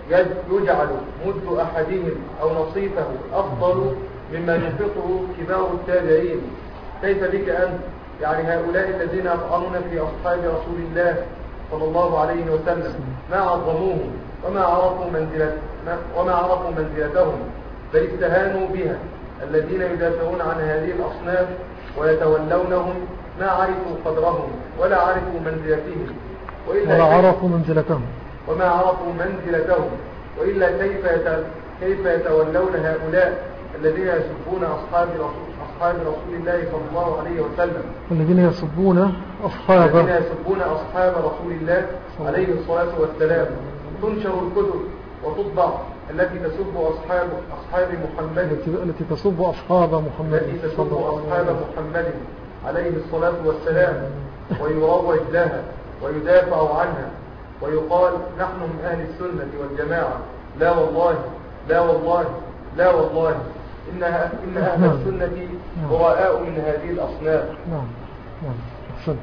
يجعل مد أحدهم أو نصيفه أفضل مما ينفقه كبار التابعين، كيف بك أنت؟ يعني هؤلاء الذين يطعنون في أصحاب رسول الله صلى الله عليه وسلم ما عظموهم وما عرفوا منزلت وما عرفوا منزلتهم، بل استهانوا بها. الذين يدافعون عن هذه الأصناف ويتولونهم ما عرفوا قدرهم ولا عرفوا منزلتهم وإلا ولا عرفوا منزلتهم وما عرفوا منزلتهم وإلا كيف كيف يتولون هؤلاء الذين يسبون أصحاب رسول أصحاب رسول الله صلى الله عليه وسلم، الذين يسبون أصحاب الذين يسبون أصحاب رسول الله عليه الصلاة والسلام. تنشر الكتب وتطبع التي تسب أصحاب أصحاب محمد التي تسب أصحاب محمد التي تسب أصحاب محمد عليه الصلاة والسلام، ويروج لها ويدافع عنها ويقال نحن من أهل السنة والجماعة. لا والله لا والله لا والله إنها إن أهل السنة براء من هذه الأصناف. نعم نعم أحسنت.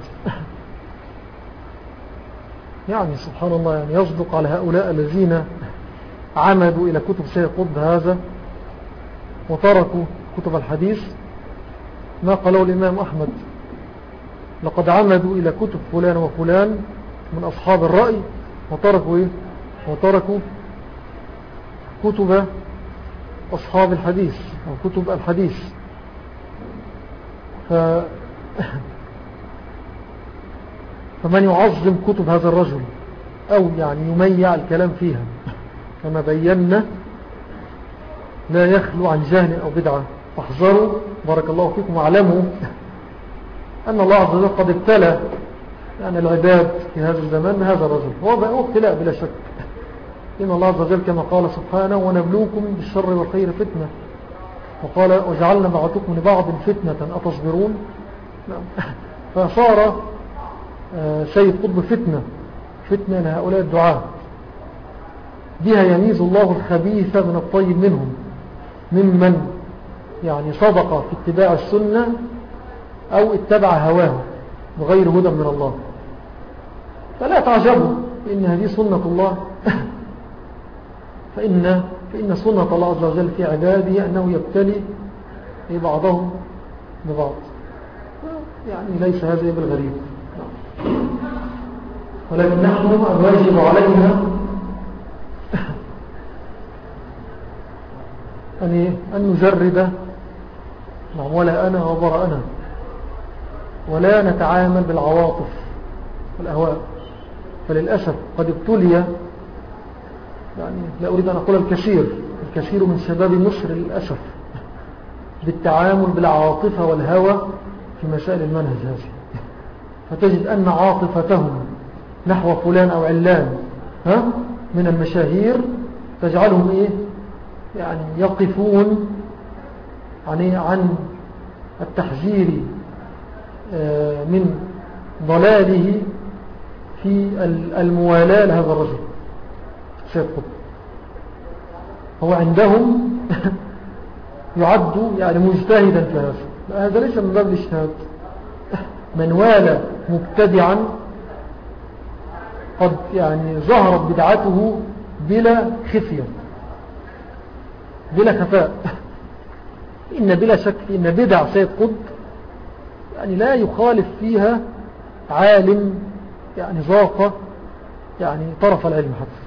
يعني سبحان الله، يعني يصدق على هؤلاء الذين عمدوا إلى كتب سيد قطب هذا وتركوا كتب الحديث ما قاله الإمام أحمد: لقد عمدوا إلى كتب فلان وفلان من أصحاب الرأي وتركوا إيه؟ وتركوا كتب أصحاب الحديث أو كتب الحديث. ف... فمن يعظم كتب هذا الرجل أو يعني يميع الكلام فيها كما بينا لا يخلو عن جهل أو بدعة. فاحذروا بارك الله فيكم واعلموا أن الله عز وجل قد ابتلى يعني العباد في هذا الزمان هذا الرجل. هو ابتلاء بلا شك. إن الله عز وجل كما قال سبحانه: ونبلوكم بالشر والخير فتنة، وقال: وجعلنا بعضكم لبعض فتنة أتصبرون. فصار سيد قطب فتنة فتنة لهؤلاء الدعاة بها يميز الله الخبيث من الطيب منهم، ممن يعني صدق في اتباع السنة أو اتبع هواه بغير هدى من الله. فلا تعجبوا إن هذه سنة الله فإن, فإن سنة الله عز وجل في عباده أنه يبتلي بعضهم ببعض، يعني ليس هذا بالغريب. ولكن نحن الواجب علينا أن نجرد ولا أنا وبرأنا، ولا نتعامل بالعواطف والأهواء. فللأسف قد ابتلي، يعني لا أريد أن أقول الكثير الكثير من شباب مصر للأسف بالتعامل بالعاطفة والهوى في مسائل المنهج هذه. فتجد أن عاطفتهم نحو فلان أو علان ها من المشاهير تجعلهم إيه؟ يعني يقفون يعني عن التحذير من ضلاله في الموالاة لهذا الرجل سيد قطب. هو عندهم يعد يعني مجتهدا في هذا. هذا ليس من باب الاجتهاد. من والى مبتدعا قد يعني ظهرت بدعته بلا خفية بلا خفاء. إن بلا شك إن بدع سيد قطب يعني لا يخالف فيها عالم يعني ذاق يعني طرف العلم حتى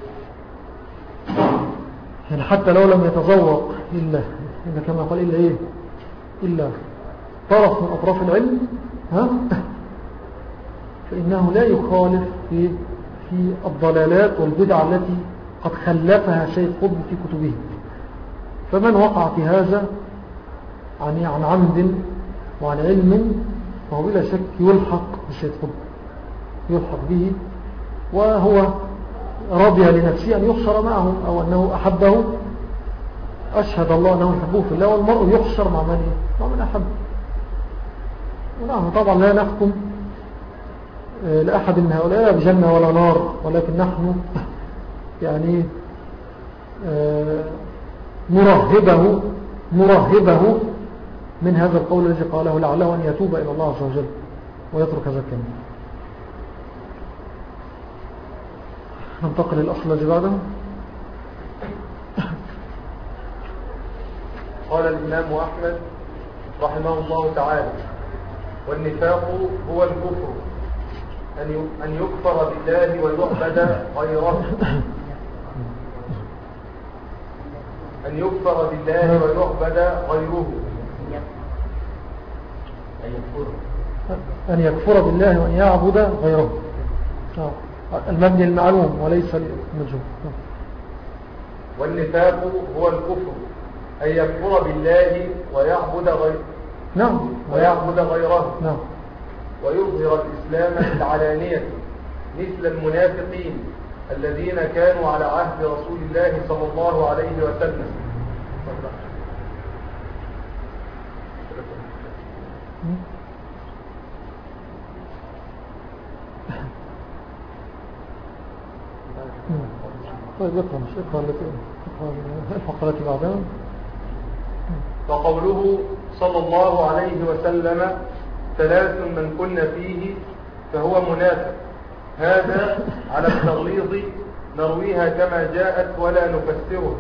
يعني حتى لو لم يتذوق إلا إلا كما قال إلا إيه إلا طرف من أطراف العلم ها فإنه لا يخالف في في الضلالات والبدع التي قد خلفها سيد قطب في كتبه. فمن وقع في هذا عن عن عمد وعن علم فهو بلا شك يلحق بسيد قطب، يلحق به، وهو رضي لنفسه أن يحشر معه أو أنه أحبه. أشهد الله أنه يحبه في الله، والمرء يحشر مع من مع من أحب. ونحن طبعا لا نحكم لأحد من هؤلاء لا بجنة ولا نار، ولكن نحن يعني نرهبه نرهبه من هذا القول الذي قاله لعله أن يتوب إلى الله عز وجل ويترك هذا الكلام. ننتقل للأصل الذي بعده. قال الإمام أحمد رحمه الله تعالى: والنفاق هو الكفر، أن يكفر بالله ويعبد غيره، أن يكفر بالله ويعبد غيره، أن يكفر بالله وأن يعبد غيره. المبني المعلوم وليس المجهول. والنفاق هو الكفر، أن يكفر بالله ويعبد غيره. نعم. ويعبد غيره. نعم. ويظهر الإسلام بالعلانية مثل المنافقين الذين كانوا على عهد رسول الله صلى الله عليه وسلم. طيب اقرأ مش اقرأ الفقرة التي بعدها. فقوله صلى الله عليه وسلم: ثلاث من كن فيه فهو منافق. هذا على التغليظ نرويها كما جاءت ولا نفسرها.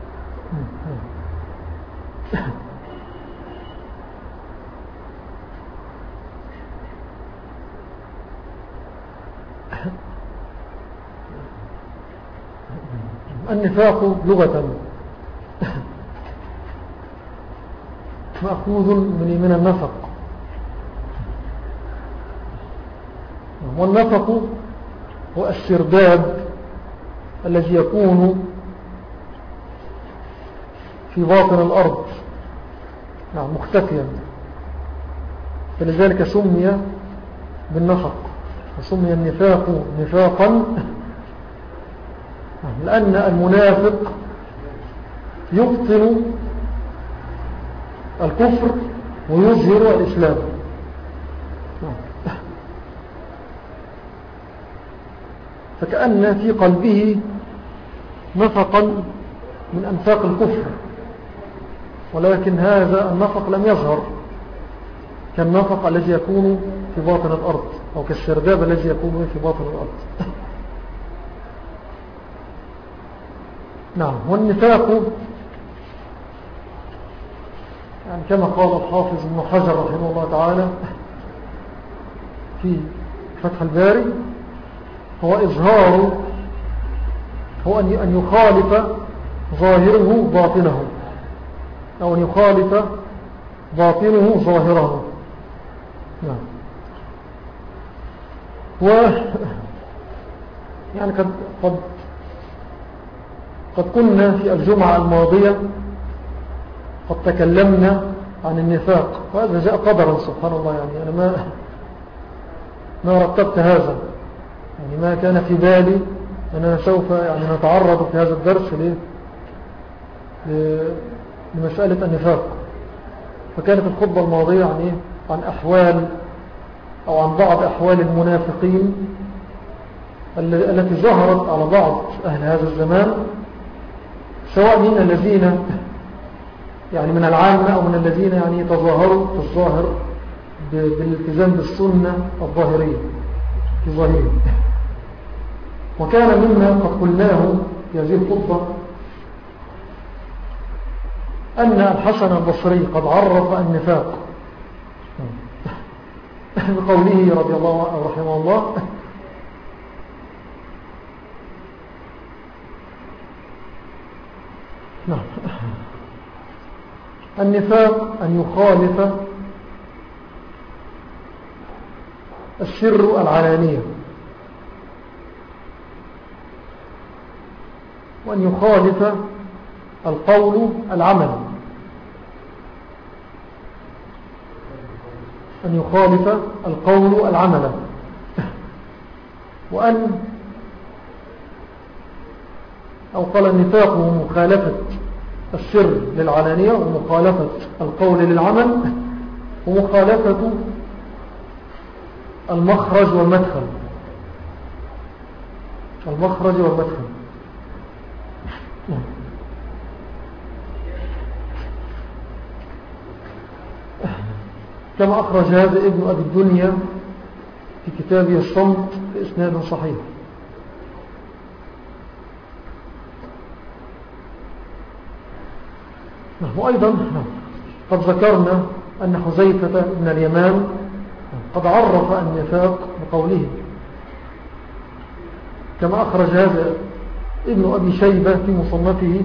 النفاق لغة مأخوذ من من النفق، والنفق هو السرداب الذي يكون في باطن الأرض، نعم، مختفيا، فلذلك سمي بالنفق، وسمي النفاق نفاقا لأن المنافق يبطن الكفر ويظهر الإسلام. فكأن في قلبه نفقا من أنفاق الكفر، ولكن هذا النفق لم يظهر كالنفق الذي يكون في باطن الأرض، أو كالسرداب الذي يكون في باطن الأرض. نعم. والنفاق يعني كما قال الحافظ ابن حجر رحمه الله تعالى في فتح الباري: هو إظهار، هو أن يخالف ظاهره باطنه، أو أن يخالف باطنه ظاهره. نعم. و يعني قد قد قد كنا في الجمعة الماضية قد تكلمنا عن النفاق، وهذا جاء قدرا سبحان الله. يعني أنا ما ما رتبت هذا، يعني ما كان في بالي أننا سوف يعني نتعرض في هذا الدرس لمسألة النفاق. فكانت الخطبة الماضية يعني عن أحوال أو عن بعض أحوال المنافقين التي ظهرت على بعض أهل هذا الزمان، سواء من الذين يعني من العامة أو من الذين يعني تظاهروا في الظاهر بالالتزام بالسنة الظاهرية في ظاهره. وكان مما قد قلناه في هذه الخطبة أن الحسن البصري قد عرف النفاق بقوله رضي الله عنه رحمه الله: نعم، النفاق أن يخالف السر العلانية، وأن يخالف القول العمل، أن يخالف القول العمل، وأن أو قال النفاق هو مخالفة السر للعلانية، ومخالفة القول للعمل، ومخالفة المخرج والمدخل، المخرج والمدخل. كما أخرج هذا ابن أبي الدنيا في كتابه الصمت بإسناد صحيح. وأيضا قد ذكرنا أن حذيفة بن اليمان قد عرف النفاق بقوله كما أخرج هذا ابن أبي شيبة في مصنفه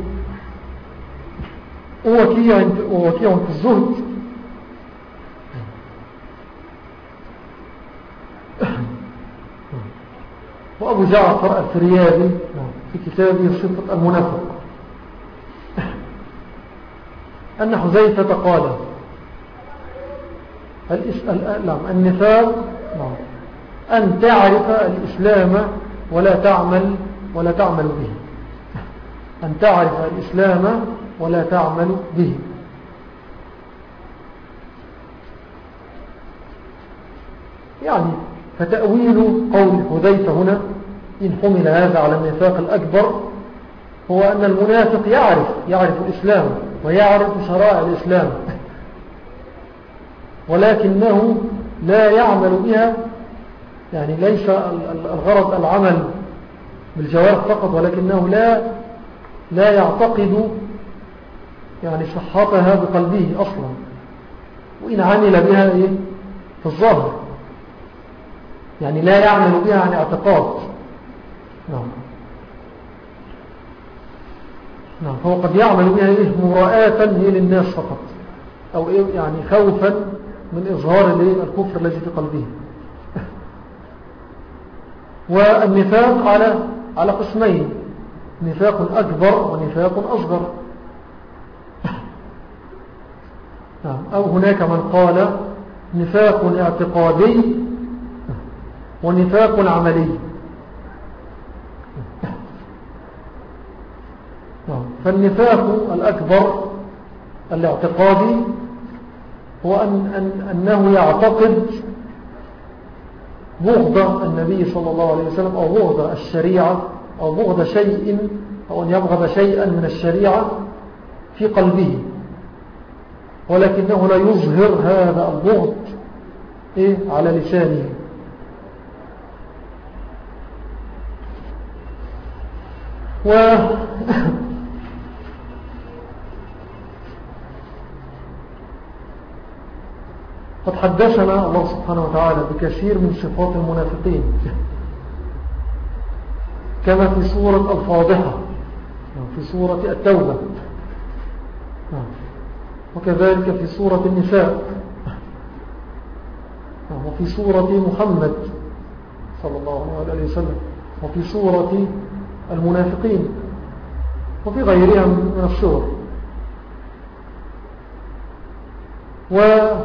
ووكيع في الزهد وأبو جعفر الفريابي في كتابه صفة المنافق أن حذيفة قال النفاق أن تعرف الإسلام ولا تعمل ولا تعمل به، أن تعرف الإسلام ولا تعمل به. يعني فتأويل قول حذيفة هنا إن حمل هذا على النفاق الأكبر هو أن المنافق يعرف يعرف الإسلام ويعرف شرائع الإسلام، ولكنه لا يعمل بها. يعني ليس الغرض العمل بالجوارح فقط، ولكنه لا لا يعتقد يعني صحتها بقلبه أصلا، وإن عمل بها إيه في الظاهر، يعني لا يعمل بها عن اعتقاد. نعم نعم هو قد يعمل بها إيه مراءة للناس فقط، أو إيه يعني خوفا من إظهار الكفر الذي في قلبه. والنفاق على على قسمين، نفاق أكبر ونفاق أصغر. أو هناك من قال نفاق اعتقادي ونفاق عملي. فالنفاق الأكبر الاعتقادي هو أن أن أنه يعتقد بغض النبي صلى الله عليه وسلم أو بغض الشريعة أو بغض شيء، أو أن يبغض شيئا من الشريعة في قلبه، ولكنه لا يظهر هذا البغض إيه على لسانه. و قد حدثنا الله سبحانه وتعالى بكثير من صفات المنافقين كما في سورة الفاضحة، في سورة التوبة، وكذلك في سورة النساء، وفي سورة محمد صلى الله عليه وسلم، وفي سورة المنافقين، وفي غيرها من السور. و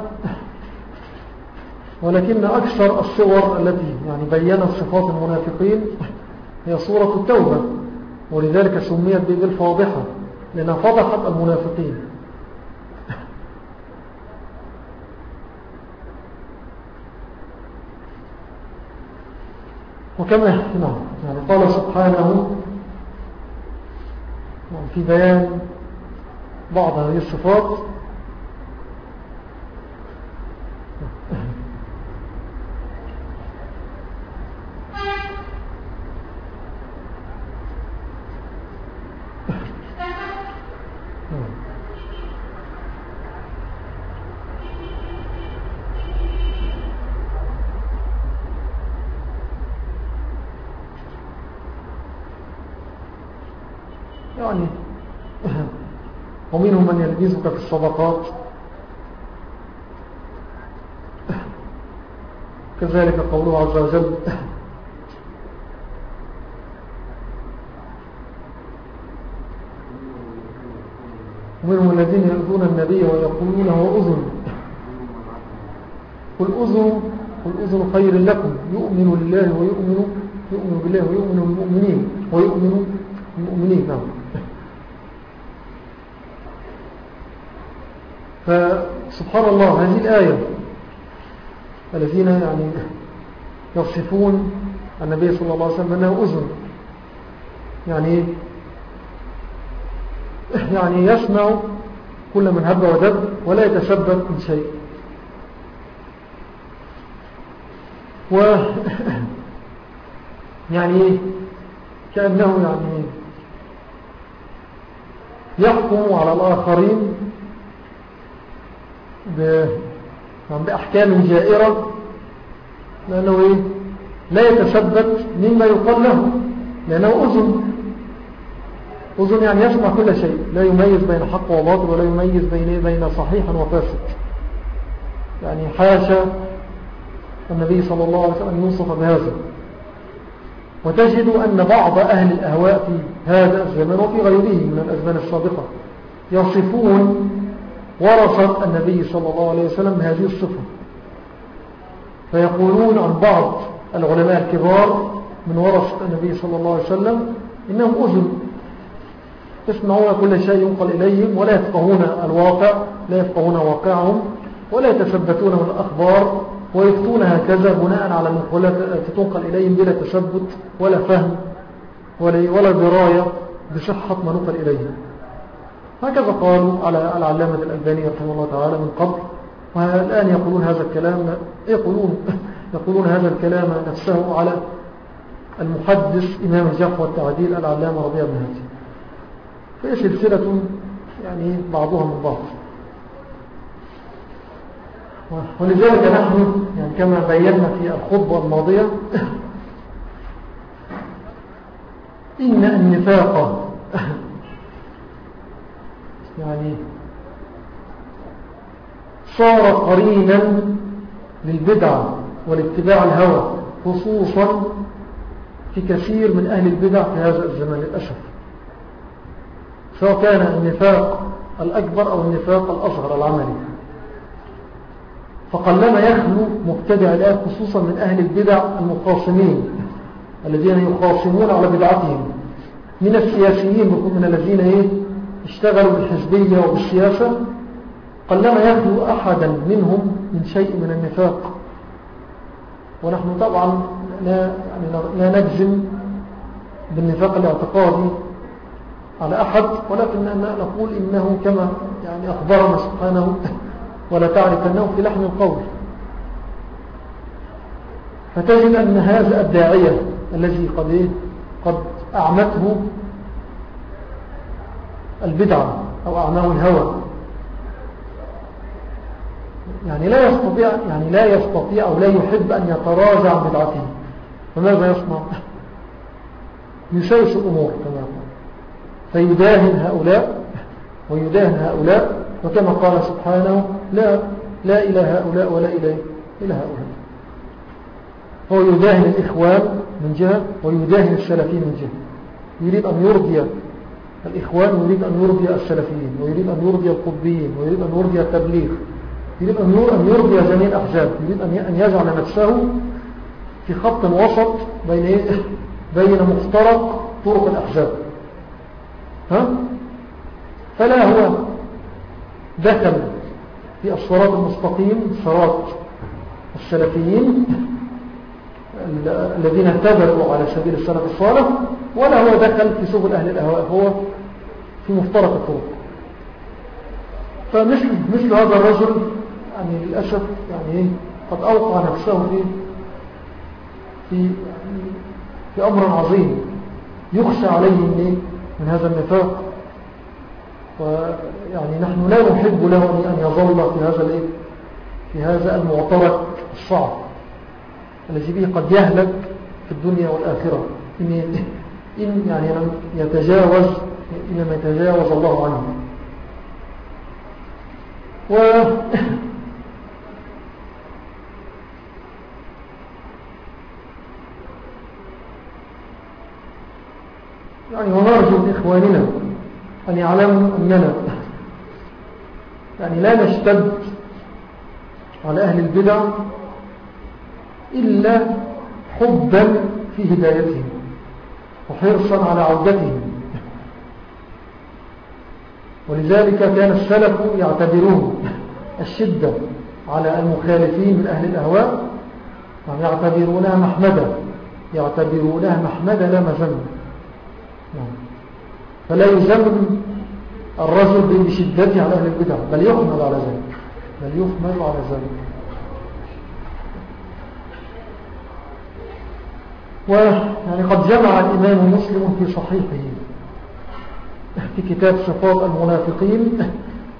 ولكن أكثر الصور التي يعني بيّنت صفات المنافقين هي سورة التوبة، ولذلك سميت بالفاضحة لأنها فضحت المنافقين. وكما يعني قال سبحانه في بيان بعض هذه الصفات يعني ومنهم من يلبسك في الصدقات، كذلك قوله عز وجل ومنهم الذين يؤذون النبي ويقولون هو أذن، قل أذن قل أذن خير لكم يؤمن لله ويؤمن يؤمن بالله ويؤمن بالمؤمنين ويؤمن المؤمنين. نعم. فسبحان الله هذه الآية الذين يعني يصفون النبي صلى الله عليه وسلم أنه أذن، يعني يعني يسمع كل من هب ودب ولا يتسبب من شيء. و يعني كأنه يعني يحكم على الآخرين بأحكام جائرة، لأنه إيه؟ لا يتثبت مما يقال له، لأنه أذن أذن يعني يسمع كل شيء، لا يميز بين حق وباطل، ولا يميز بين بين صحيح وفاسد. يعني حاشا النبي صلى الله عليه وسلم يوصف بهذا. وتجد أن بعض أهل الأهواء في هذا الزمان وفي غيره من الأزمان السابقة يصفون ورثة النبي صلى الله عليه وسلم بهذه الصفة، فيقولون عن بعض العلماء الكبار من ورثة النبي صلى الله عليه وسلم إنهم أذن يسمعون كل شيء ينقل إليهم، ولا يفقهون الواقع، لا يفقهون واقعهم، ولا يتثبتون من الأخبار، ويفتون هكذا بناء على المقولات التي تنقل إليهم بلا تثبت ولا فهم ولا دراية بصحة ما نقل إليهم. هكذا قالوا على العلامة الألباني رحمه الله تعالى من قبل، والآن يقولون هذا الكلام يقولون, يقولون هذا الكلام نفسه على المحدث إمام الجرح والتعديل العلامة ربيع بن هادي. فهي سلسلة يعني بعضها من بعض. ولذلك نحن يعني كما بينا في الخطبة الماضية إن النفاق يعني صار قرينا للبدعة والاتباع الهوى، خصوصا في كثير من أهل البدع في هذا الزمان للأسف، سواء كان النفاق الأكبر أو النفاق الأصغر العملي. فقلما يخلو مبتدع الآن خصوصا من أهل البدع المخاصمين الذين يخاصمون على بدعتهم من السياسيين، من الذين إيه اشتغلوا بالحزبية وبالسياسة، قلما يخلو أحدا منهم من شيء من النفاق. ونحن طبعا لا, يعني لا نجزم بالنفاق الاعتقادي على أحد، ولكن نقول إنه كما يعني أخبرنا سبحانه ولا تعرف أنه في لحن القول. فتجد أن هذا الداعية الذي قد, إيه قد أعمته البدعة أو أعماه الهوى، يعني لا يستطيع يعني لا يستطيع أو لا يحب أن يتراجع عن بدعته، فماذا يصنع؟ يسيس الأمور كما يقول، فيداهن هؤلاء ويداهن هؤلاء، وكما قال سبحانه لا لا إلى هؤلاء ولا إلى إلى هؤلاء. هو يداهن الإخوان من جهة ويداهن السلفيين من جهة، يريد أن يرضي الإخوان ويريد أن يرضي السلفيين ويريد أن يرضي القطبيين ويريد أن يرضي التبليغ، يريد أن يرضي جميع الأحزاب، يريد أن يجعل نفسه في خط وسط بين بين مفترق طرق الأحزاب. ها؟ فلا هو دخل في الصراط المستقيم، صراط السلفيين الذين اتبعوا على سبيل السلف الصالح، ولا هو دخل في سبل أهل الأهواء، هو في مفترق الطرق. فمثل مثل هذا الرجل يعني للأسف يعني قد أوقع نفسه في في يعني في أمر عظيم يخشى عليه من من هذا النفاق. ويعني نحن لا نحب له أن يظل في هذا الايه في هذا المعترك الصعب الذي به قد يهلك في الدنيا والآخرة إن إن يعني لم يتجاوز إن لم يتجاوز الله عنه. و يعني ونرجو من إخواننا أن يعلموا أننا يعني لا نشتد على أهل البدع إلا حبا في هدايتهم وحرصا على عودتهم. ولذلك كان السلف يعتبرون الشدة على المخالفين من أهل الأهواء يعتبرونها محمدة يعتبرونها محمدة لا مذمة. فلا يذم الرجل بشدته على أهل البدع، بل يحمد على ذلك بل يحمد على ذلك. ويعني قد جمع الإمام مسلم في صحيحه في كتاب صفات المنافقين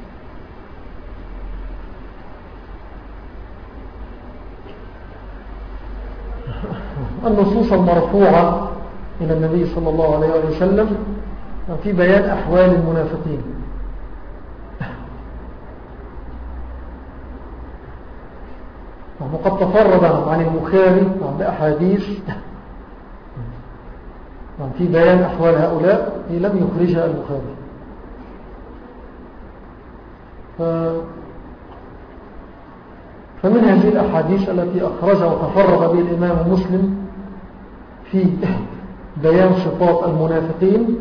النصوص المرفوعة إلى النبي صلى الله عليه وسلم في بيان أحوال المنافقين. وقد تفرد عن البخاري بأحاديث في بيان أحوال هؤلاء لم يخرجها البخاري. ف... فمن هذه الأحاديث التي أخرجها وتفرد به الإمام مسلم في بيان صفات المنافقين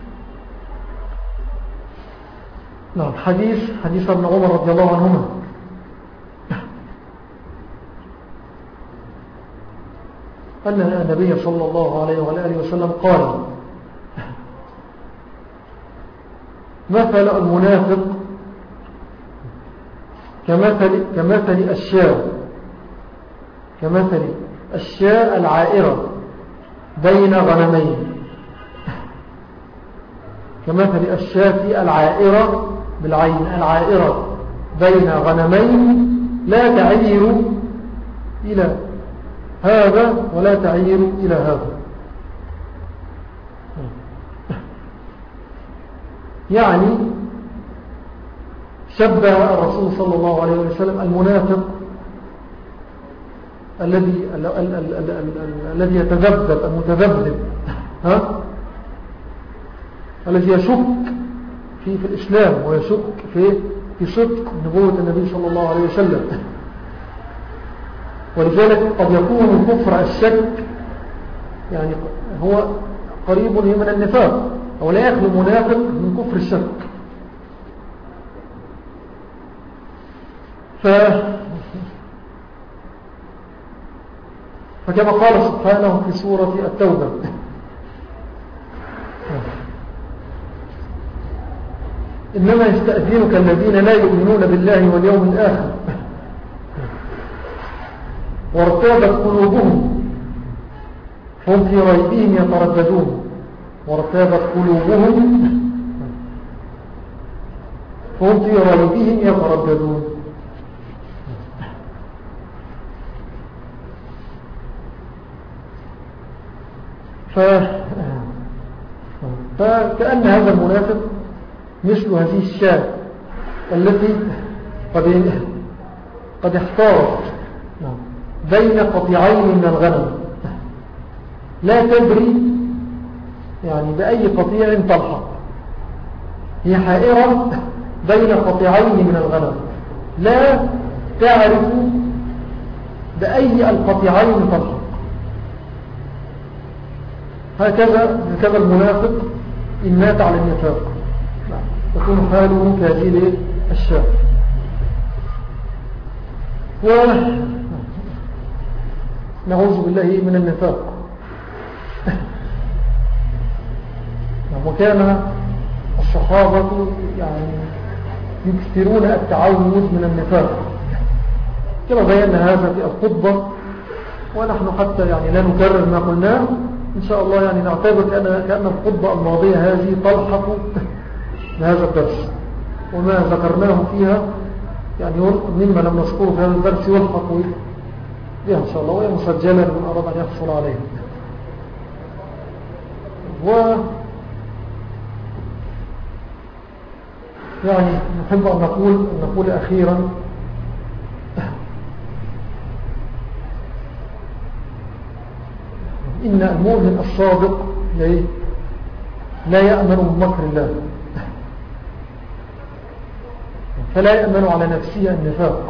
نعم حديث حديث ابن عمر رضي الله عنهما أن النبي صلى الله عليه وآله وسلم قال مثل المنافق كمثل, كمثل الشاة كمثل الشاة العائرة بين غنمين كمثل الشاة العائرة بالعين العائرة بين غنمين لا تعير إلى هذا ولا تعير إلى هذا. يعني شبه الرسول صلى الله عليه وسلم المنافق الذي الذي يتذبذب المتذبذب ها الذي يشك في في الإسلام ويشك في في صدق نبوة النبي صلى الله عليه وسلم. ولذلك قد يكون كفر الشك يعني هو قريب من النفاق أو لا يخلو منافق من كفر الشك. ف فكما قال سبحانه في سورة التوبة إنما يستأذنك الذين لا يؤمنون بالله واليوم الآخر وارتابت قلوبهم هم في ريبهم يترددون وارتابت قلوبهم هم في ريبهم يترددون. ف... فكأن هذا المنافق مثل هذه الشاة التي قد قد احتارت بين قطيعين من الغنم لا تدري يعني بأي قطيع تلحق. هي حائرة بين قطيعين من الغنم لا تعرف بأي القطيعين تلحق. هكذا هكذا المنافق إن مات على النفاق تكون حاله كهذه الشاة. ونعوذ بالله من النفاق. وكان الصحابة يعني يكثرون التعوذ من النفاق كما بينا هذا في الخطبة، ونحن حتى يعني لا نكرر ما قلناه إن شاء الله، يعني نعتبر كأن الخطبة الماضية هذه تلحق بهذا الدرس، وما ذكرناه فيها يعني مما لم نذكره في هذا الدرس يلحق بها إن شاء الله، وهي مسجلة لمن أراد أن يحصل عليها. و يعني نحب أن نقول, أن نقول أخيرا إن المؤمن الصادق لا يأمن من مكر الله، فلا يأمن على نفسه النفاق.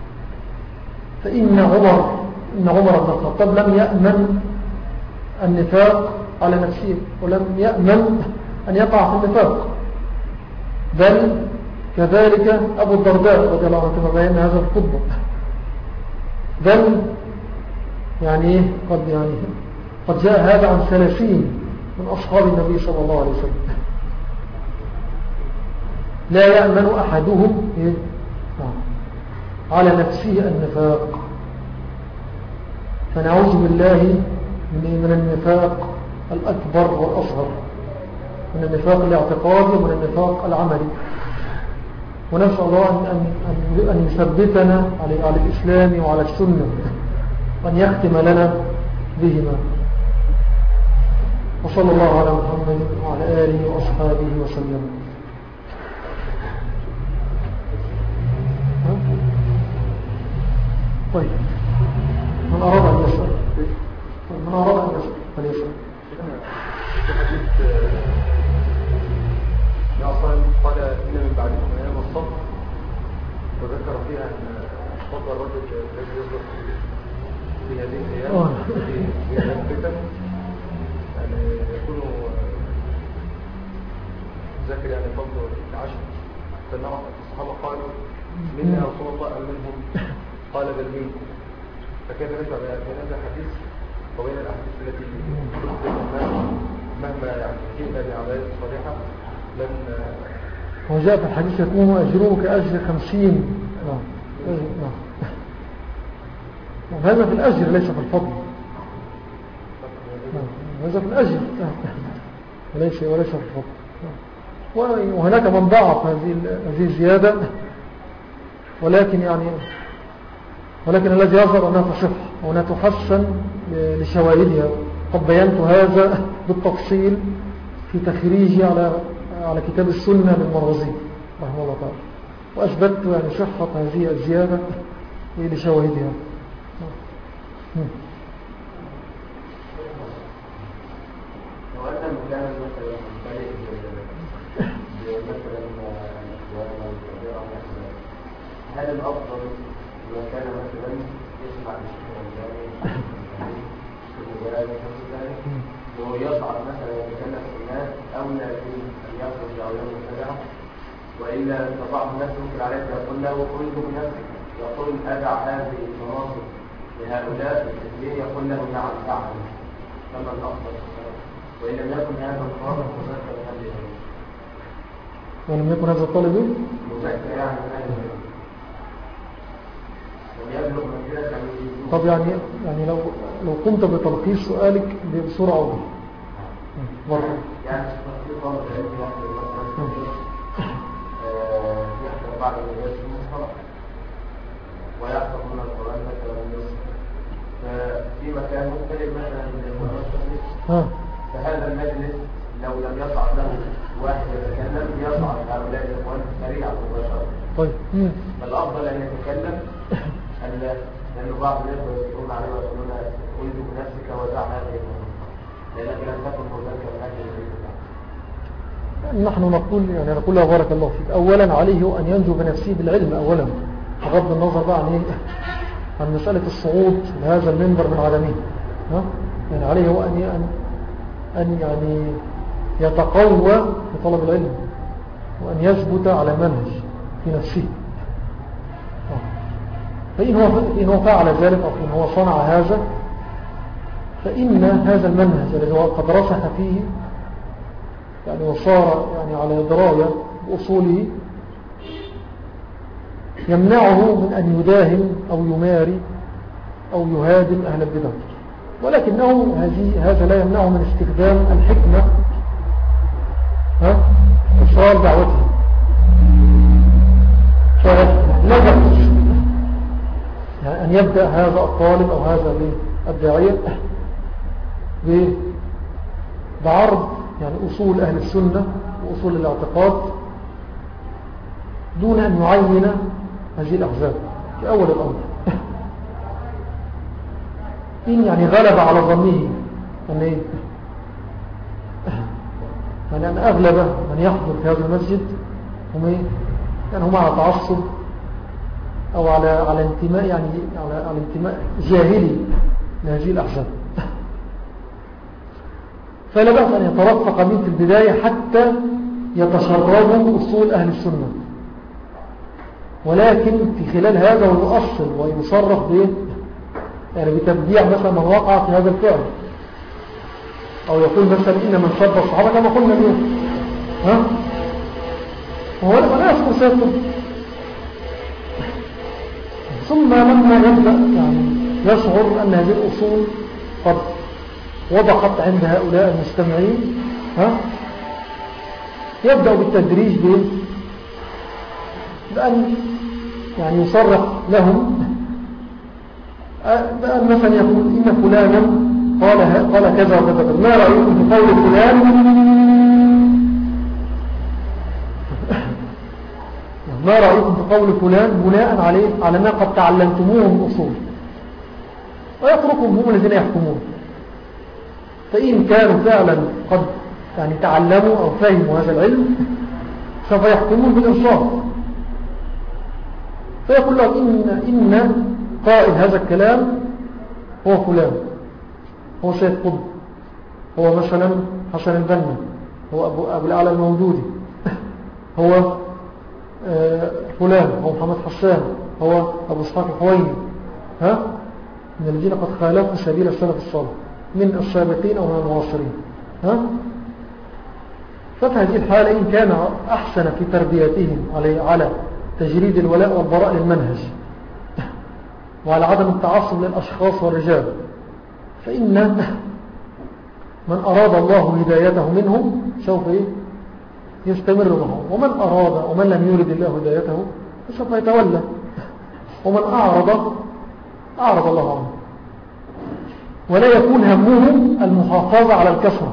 فإن عمر إن عمر بن الخطاب لم يأمن النفاق على نفسه، ولم يأمن أن يقع في النفاق، بل كذلك أبو الدرداء رضي الله عنه كما بينا هذا الخطبة، بل يعني قد يعني قد جاء هذا عن ثلاثين من أصحاب النبي صلى الله عليه وسلم لا يأمن أحدهم على نفسه النفاق. فنعوذ بالله من النفاق الأكبر والأصغر. من النفاق الاعتقادي ومن النفاق العملي. ونسأل الله أن, أن, أن يثبتنا على, على الإسلام وعلى السنة وأن يختم لنا بهما. وصلى الله على محمد وعلى آله وأصحابه وسلم. طيب من أراد أن يسأل من أراد أن يسأل فليسأل. في حديث يعصر قال إن من بعدكم أيام الصبر، وذكر فيها أن فضل الرجل الذي يصدق في هذه الأيام في أيام الفتن يعني يكون ذاكر يعني فضل العشر. فالنهار الصحابة قالوا منا رسول الله أم منهم؟ قال بل منكم. فكيف نجمع بين هذا الحديث وبين الأحاديث التي مهما يعني جئنا بعمليات صالحة لن وجاء في الحديث يكون أجره كأجر خمسين. نعم نعم هذا في الأجر ليس في الفضل. هذا في الأجر وليس وليس في الفضل. وهناك من ضعف هذه هذه الزيادة، ولكن يعني ولكن الذي يظهر أنها تصح وأنها تحسن لشواهدها. قد بينت هذا بالتفصيل في تخريجي على على كتاب السنة للمروزي رحمه الله تعالى، وأثبتت يعني صحة هذه الزيادة لشواهدها. هل الأفضل لو كان مثلا يسمع للشيخ وهو يصعد مثلا يتكلم في الناس أو لا يجوز أن يخرج أو يوم السبعة، وإلا استطاع الناس ممكن عليك يقول له قل بنفسك، يقول أدع هذه المناصب لهؤلاء التسليم، يقول له نعم فعل. فما الأفضل؟ وإن لم يكن هذا الطالب مذكر هذه ولم يكن هذا الطالب مذكر يعني طب يعني يعني لو لو قمت بتلخيص سؤالك بسرعة مرة يعني تلخيص طالب العلم يحضر بعد المجالس المصطلح ويحفظ من القرآن مثلا ففي مكان مختلف مثلا من المجلس، فهذا المجلس لو لم يصعد له واحد يتكلم يصعد هؤلاء الإخوان سريعا مباشرة. طيب فالأفضل أن يتكلم ألا، لأنه بعض الناس يقولون عليه ويقولون قل بنفسك ودع هذه لأنك لم تكن مذكر هذه. نحن نقول يعني نقول له بارك الله فيك، أولا عليه أن ينجو بنفسه بالعلم أولا، بغض النظر بقى عن عن مسألة الصعود لهذا المنبر من عدمه. ها يعني عليه هو أن أن يعني يتقوى في طلب العلم وأن يثبت على منهج في نفسه. فإن هو, فإن هو فعل ذلك أو إن هو صنع هذا، فإن هذا المنهج الذي هو قد رسخ فيه يعني وصار يعني على دراية بأصوله يمنعه من أن يداهم أو يماري أو يهادم أهل البدع، ولكنه هذا لا يمنعه من استخدام الحكمة إصرار دعوته. فلا بأس يعني أن يبدأ هذا الطالب أو هذا الداعية بعرض يعني أصول أهل السنة وأصول الاعتقاد دون أن يعين هذه الأحزاب في أول الأمر. إن يعني غلب على ظنه أن إيه يعني أن أغلب من يحضر في هذا المسجد هم إيه يعني هم على تعصب أو على على انتماء يعني على على انتماء جاهلي لهذه الأحزاب، فلا بأس أن يترفق به في البداية حتى يتشربوا أصول أهل السنة، ولكن في خلال هذا ويؤصل ويصرح به يعني بتبديع مثلا من وقع في هذا الفعل، أو يقول مثلا إن من سب الصحابة كما قلنا به ها وهو لا يذكر سيكون. ثم لما يبدأ يعني يشعر أن هذه الأصول قد وضحت عند هؤلاء المستمعين ها يبدأ بالتدريج بأن يعني يصرح لهم بأن مثلا يقول إن فلانا قال, قال كذا وكذا، ما رأيكم في قول فلان ما رأيكم في قول فلان بناء عليه على ما قد تعلمتموه من أصول، ويتركهم هم الذين يحكمون. فإن كانوا فعلا قد يعني تعلموا أو فهموا هذا العلم سوف يحكمون بالإنصاف، فيقول لهم إن, إن قائل هذا الكلام هو فلان، هو سيد قطب، هو مثلا حسن البنا، هو أبو, أبو الأعلى الموجودي، هو فلان، هو محمد حسان، هو أبو اسحاق الحويني، ها من الذين قد خالفوا سبيل السلف الصالح من السابقين أو من المعاصرين. ها ففي هذه الحالة إن كان أحسن في تربيتهم على على تجريد الولاء والبراء للمنهج وعلى عدم التعصب للأشخاص والرجال، فإن من أراد الله هدايته منهم سوف يستمر معه، ومن أراد ومن لم يرد الله هدايته سوف يتولى، ومن أعرض أعرض الله عنه. ولا يكون همهم المحافظة على الكثرة،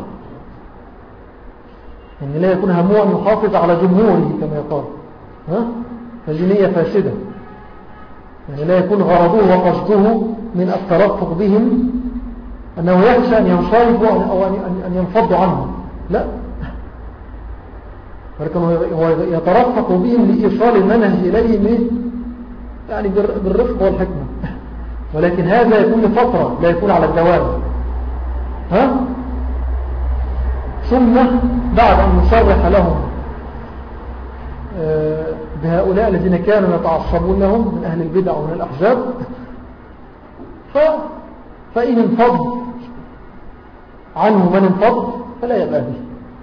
يعني لا يكون همه أن يحافظ على جمهوره كما يقال، ها هذه نية فاسدة، يعني لا يكون غرضه وقصده من الترفق بهم أنه يخشى أن ينصرفوا أو أن ينفضوا عنه، لا، ولكن هو يترفق بهم لإيصال المنهج إليهم يعني بالرفق والحكمة، ولكن هذا يكون لفترة لا يكون على الدوام. ها ثم بعد أن نصرح لهم بهؤلاء الذين كانوا يتعصبون لهم من أهل البدع ومن الأحزاب، فإن انفض عنه من انفض فلا يبقى به.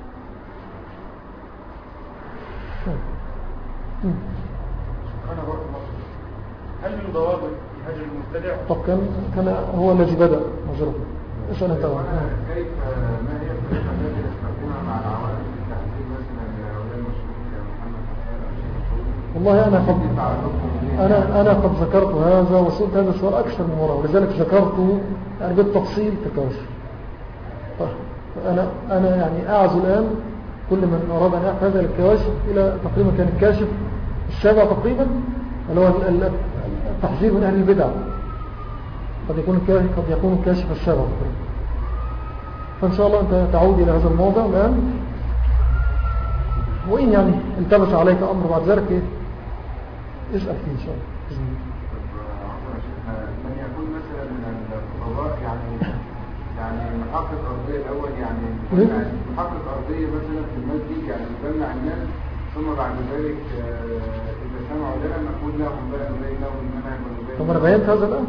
أنا برضه هل من ضوابط هجر المبتدع؟ طب كان كان هو الذي بدأ هجره. اسأل انت. كيف ما هي الطريقة التي يستخدمها مع العوائل في التحديد مثلا لهؤلاء المشهورين كمحمد حسين؟ والله أنا قد أنا أنا قد ذكرت هذا وسئلت هذا السؤال أكثر من مرة، ولذلك ذكرته يعني بالتفصيل في الكاشف. أنا أنا يعني أعزو الآن كل من أراد أن يأخذ هذا الكاشف إلى تقريبا كان الكاشف السابع تقريبا اللي هو التحذير من أهل البدع، قد يكون قد يكون الكاشف السابع تقريبا. فإن شاء الله أنت تعود إلى هذا الموضع الآن، وإن يعني التبس عليك أمر بعد ذلك إيه؟ اسأل فيه إن شاء الله. من يكون مثلا من الخطباء يعني يعني محقق أرضية الأول، يعني محقق أرضية مثلا في المسجد يعني يجمع الناس، ثم بعد ذلك إذا سمعوا لنا نقول لهم بقى نبين لهم المنهج ونبين. طب أنا بينت هذا الآن؟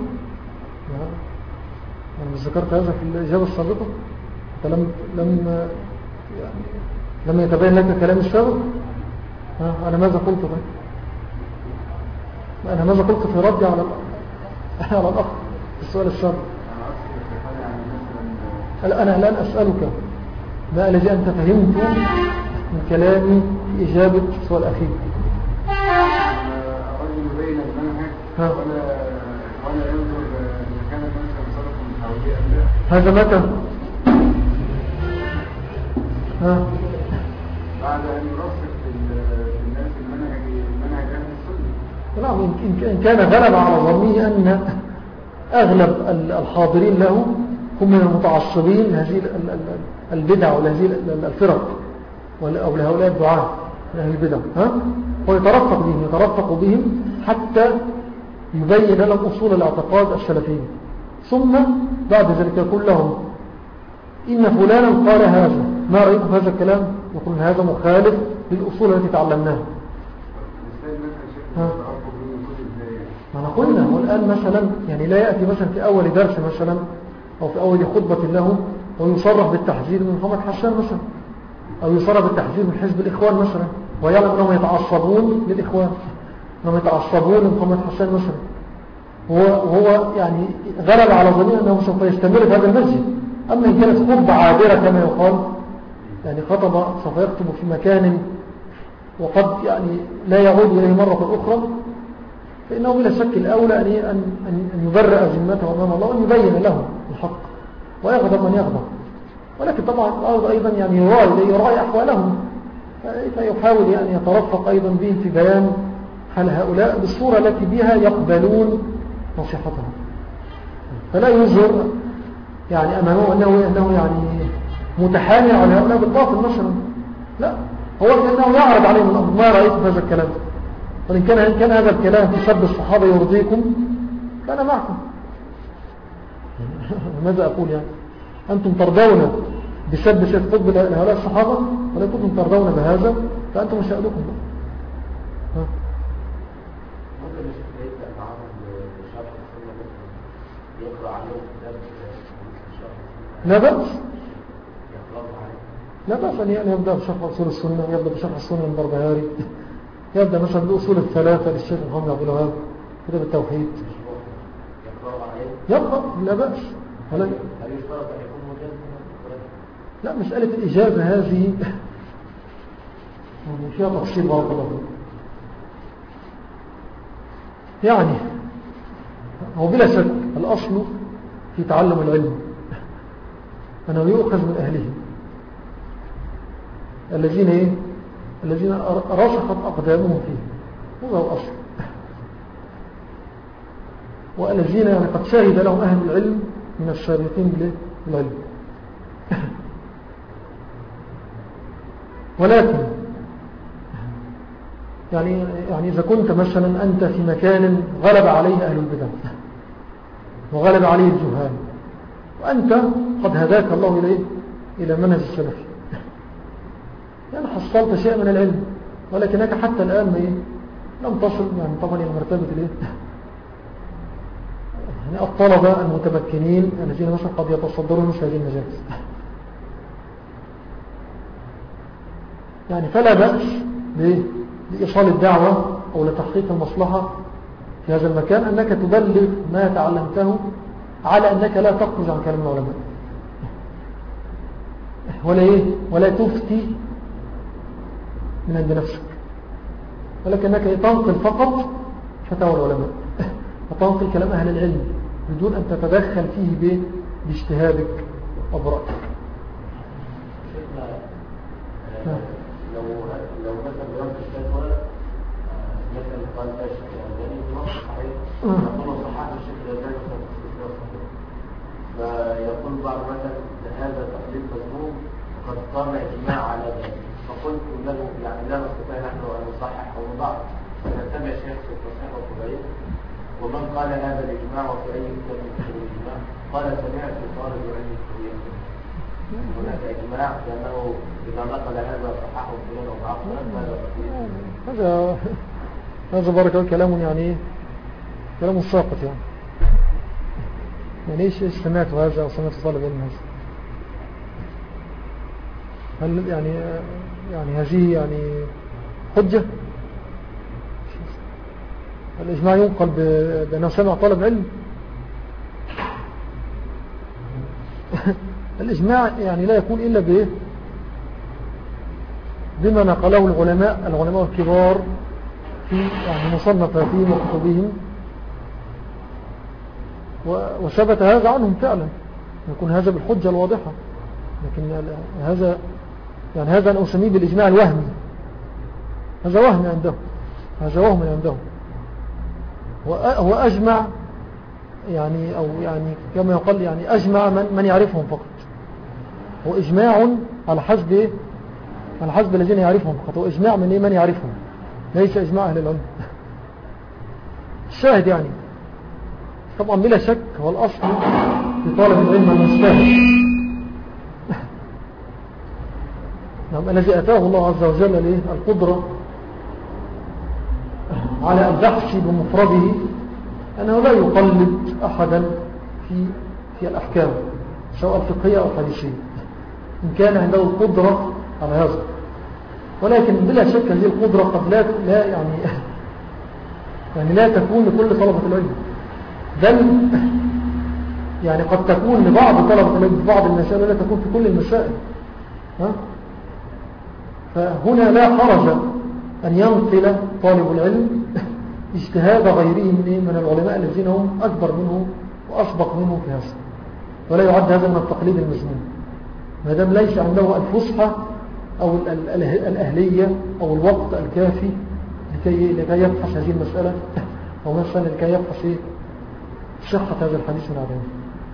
أنا مش ذكرت هذا في الإجابة السابقة؟ فلم لم يعني لم يتبين لك كلام السابق؟ أنا ماذا قلت بقى؟ أنا ماذا قلت في ردي على على الأخ في السؤال السابق؟ أنا الآن أسألك ما الذي أنت فهمته من كلامي في إجابة السؤال الأخير؟ أرجو بين المنهج ولا ولا ينظر إذا كان مثلا صرف من حواليه أم لا. هذا متى؟ ها؟ بعد أن يرسخ في الناس المنهج المنهج أهل السنة. نعم، إن كان غلب على ظنه أن أغلب الحاضرين له هم من المتعصبين لهذه البدع ولهذه الفرق أو لهؤلاء الدعاة من أهل البدع، ها؟ ويترفق بهم يترفق بهم حتى يبين لهم أصول الاعتقاد السلفي، ثم بعد ذلك يقول لهم إن فلانا قال هذا، ما رأيكم في هذا الكلام؟ يقول هذا مخالف للأصول التي تعلمناها. ما نقولنا والآن مثلا يعني لا يأتي مثلا في أول درس مثلا أو في أول خطبة له ويصرح بالتحذير من محمد حسان مثلا، أو يصرح بالتحذير من حزب الإخوان مثلا، ويعلم أنهم يتعصبون للإخوان، أنهم يتعصبون لمحمد حسان مثلا، وهو يعني غلب على ظنه أنه سوف يستمر في هذا المسجد. أما إن كانت خطبة عابرة كما يقال يعني خطب سوف يخطب في مكان وقد يعني لا يعود إليه مرة أخرى، فإنه بلا شك الأولى أن أن يبرئ ذمته أمام الله وأن يبين له الحق ويغضب من يغضب. ولكن طبعا أيضا يعني يراعي يراعي أحوالهم، فيحاول يعني يترفق أيضا بهم في بيان حال هؤلاء بالصورة التي بها يقبلون نصيحتهم، فلا يظهر يعني أمامه أنه, أنه يعني متحامل على هؤلاء بالباطل مثلا، لا، هو أنه يعرض عليهم الأمر. ما رأيت هذا الكلام؟ وإن كان, إن كان هذا الكلام في سب الصحابة يرضيكم فأنا معكم. ماذا أقول يعني؟ أنتم ترضون بسب سيد قطب لهؤلاء الصحابة، ولا كنتم ترضون بهذا فأنتم مش هألكم. ممكن يبدأ معهم بشرح السنة يقرأ عليهم كتاب لا بأس لا بأس أن يبدأ بشرح أصول السنة، يبدأ بشرح السنة البربهاري، يبدأ مثلا بأصول الثلاثة للشيخ محمد عبد الوهاب، كتاب التوحيد يقرأ لا بأس. ولا لا، مسألة الإجابة هذه فيها تفصيل بارك الله فيك. يعني هو بلا شك الأصل في تعلم العلم أنه يؤخذ من أهله الذين إيه؟ الذين رسخت أقدامهم فيه، هذا هو الأصل، والذين يعني قد شاهد لهم أهل العلم من السابقين بالعلم. ولكن يعني, يعني إذا كنت مثلا أنت في مكان غلب عليه أهل البدع وغلب عليه الجهال، وأنت قد هداك الله إليه إلى منهج السلفي، يعني حصلت شيء من العلم، ولكنك حتى الآن لم تصل يعني طبعا إلى مرتبة الإيه؟ يعني الطلبة المتمكنين الذين مثلا قد يتصدرون مثل هذه المجالس. يعني فلا بأس لإيصال الدعوة أو لتحقيق المصلحة في هذا المكان أنك تبلغ ما تعلمته على أنك لا تخرج عن كلام العلماء ولا, إيه؟ ولا تفتي من عند نفسك، ولكنك تنقل فقط فتاوى العلماء وتنقل كلام أهل العلم بدون أن تتدخل فيه باجتهادك وبرأيك. لو لو مثلا بيرد الفتوى مثلا قال ده الشيخ الألباني بنص صحيح، يقول صحابي الشيخ الألباني فيقول بعض مثلا هذا تقليد مذموم وقد قام إجماع على ذلك، فقلت له يعني لا نستطيع نحن أن نصحح أو نضع، فنتبع شيخ في التصحيح والتبعيد. ومن قال هذا الإجماع وفي أي كتاب من كتب الإجماع قال سمعت طالب العلم الكبير هناك إجماع لأنه إذا نقل هذا صححه فلان وضعفه هذا هذا بارك الله كلام يعني كلام ساقط يعني يعني إيش إيش سمعت هذا أو سمعت طالب علم هذا؟ هل يعني يعني هذه يعني حجة؟ الإجماع ينقل بأنه سمع طالب علم؟ الإجماع يعني لا يكون إلا بإيه؟ بما نقله العلماء العلماء الكبار في يعني مصنفاتهم وكتبهم، وثبت هذا عنهم فعلا، يكون هذا بالحجة الواضحة. لكن هذا يعني هذا أنا أسميه بالإجماع الوهمي، هذا وهم عندهم، هذا وهم عندهم. هو أجمع يعني أو يعني كما يقال يعني أجمع من, من يعرفهم فقط، هو إجماع على حسب إيه؟ على حسب الذين يعرفهم فقط، هو إجماع من إيه؟ من يعرفهم، ليس إجماع أهل العلم. الشاهد يعني طبعا بلا شك هو الأصل في طالب العلم المستهد نعم الذي أتاه الله عز وجل له القدرة على البحث بمفرده أنه لا يقلد أحدا في في الأحكام سواء الفقهية أو الحديثية إن كان عنده القدرة على هذا. ولكن بلا شك هذه القدرة قد لا, لا يعني يعني لا تكون لكل طلبة العلم، بل يعني قد تكون لبعض طلبة العلم في بعض المسائل ولا تكون في كل المسائل. ها؟ فهنا لا حرج أن ينقل طالب العلم اجتهاد غيره من من العلماء الذين هم أكبر منه وأسبق منه في هذا، ولا يعد هذا من التقليد المذموم ما دام ليس عنده الفصحى أو الأهلية أو الوقت الكافي لكي, لكي يبحث هذه المسألة، أو مثلا لكي يبحث صحة هذا الحديث من عدمه.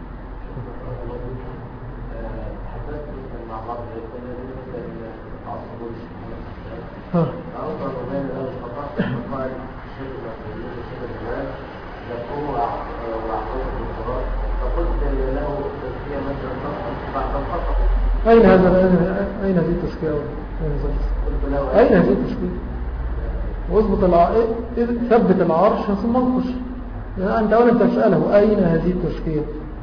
ها أين هذا أين هذه التشكيلة أين هذه التشكيلة واضبط العائق ثبت العرش ثم انقش. أنت أولا تسأله أين هذه التشكيلة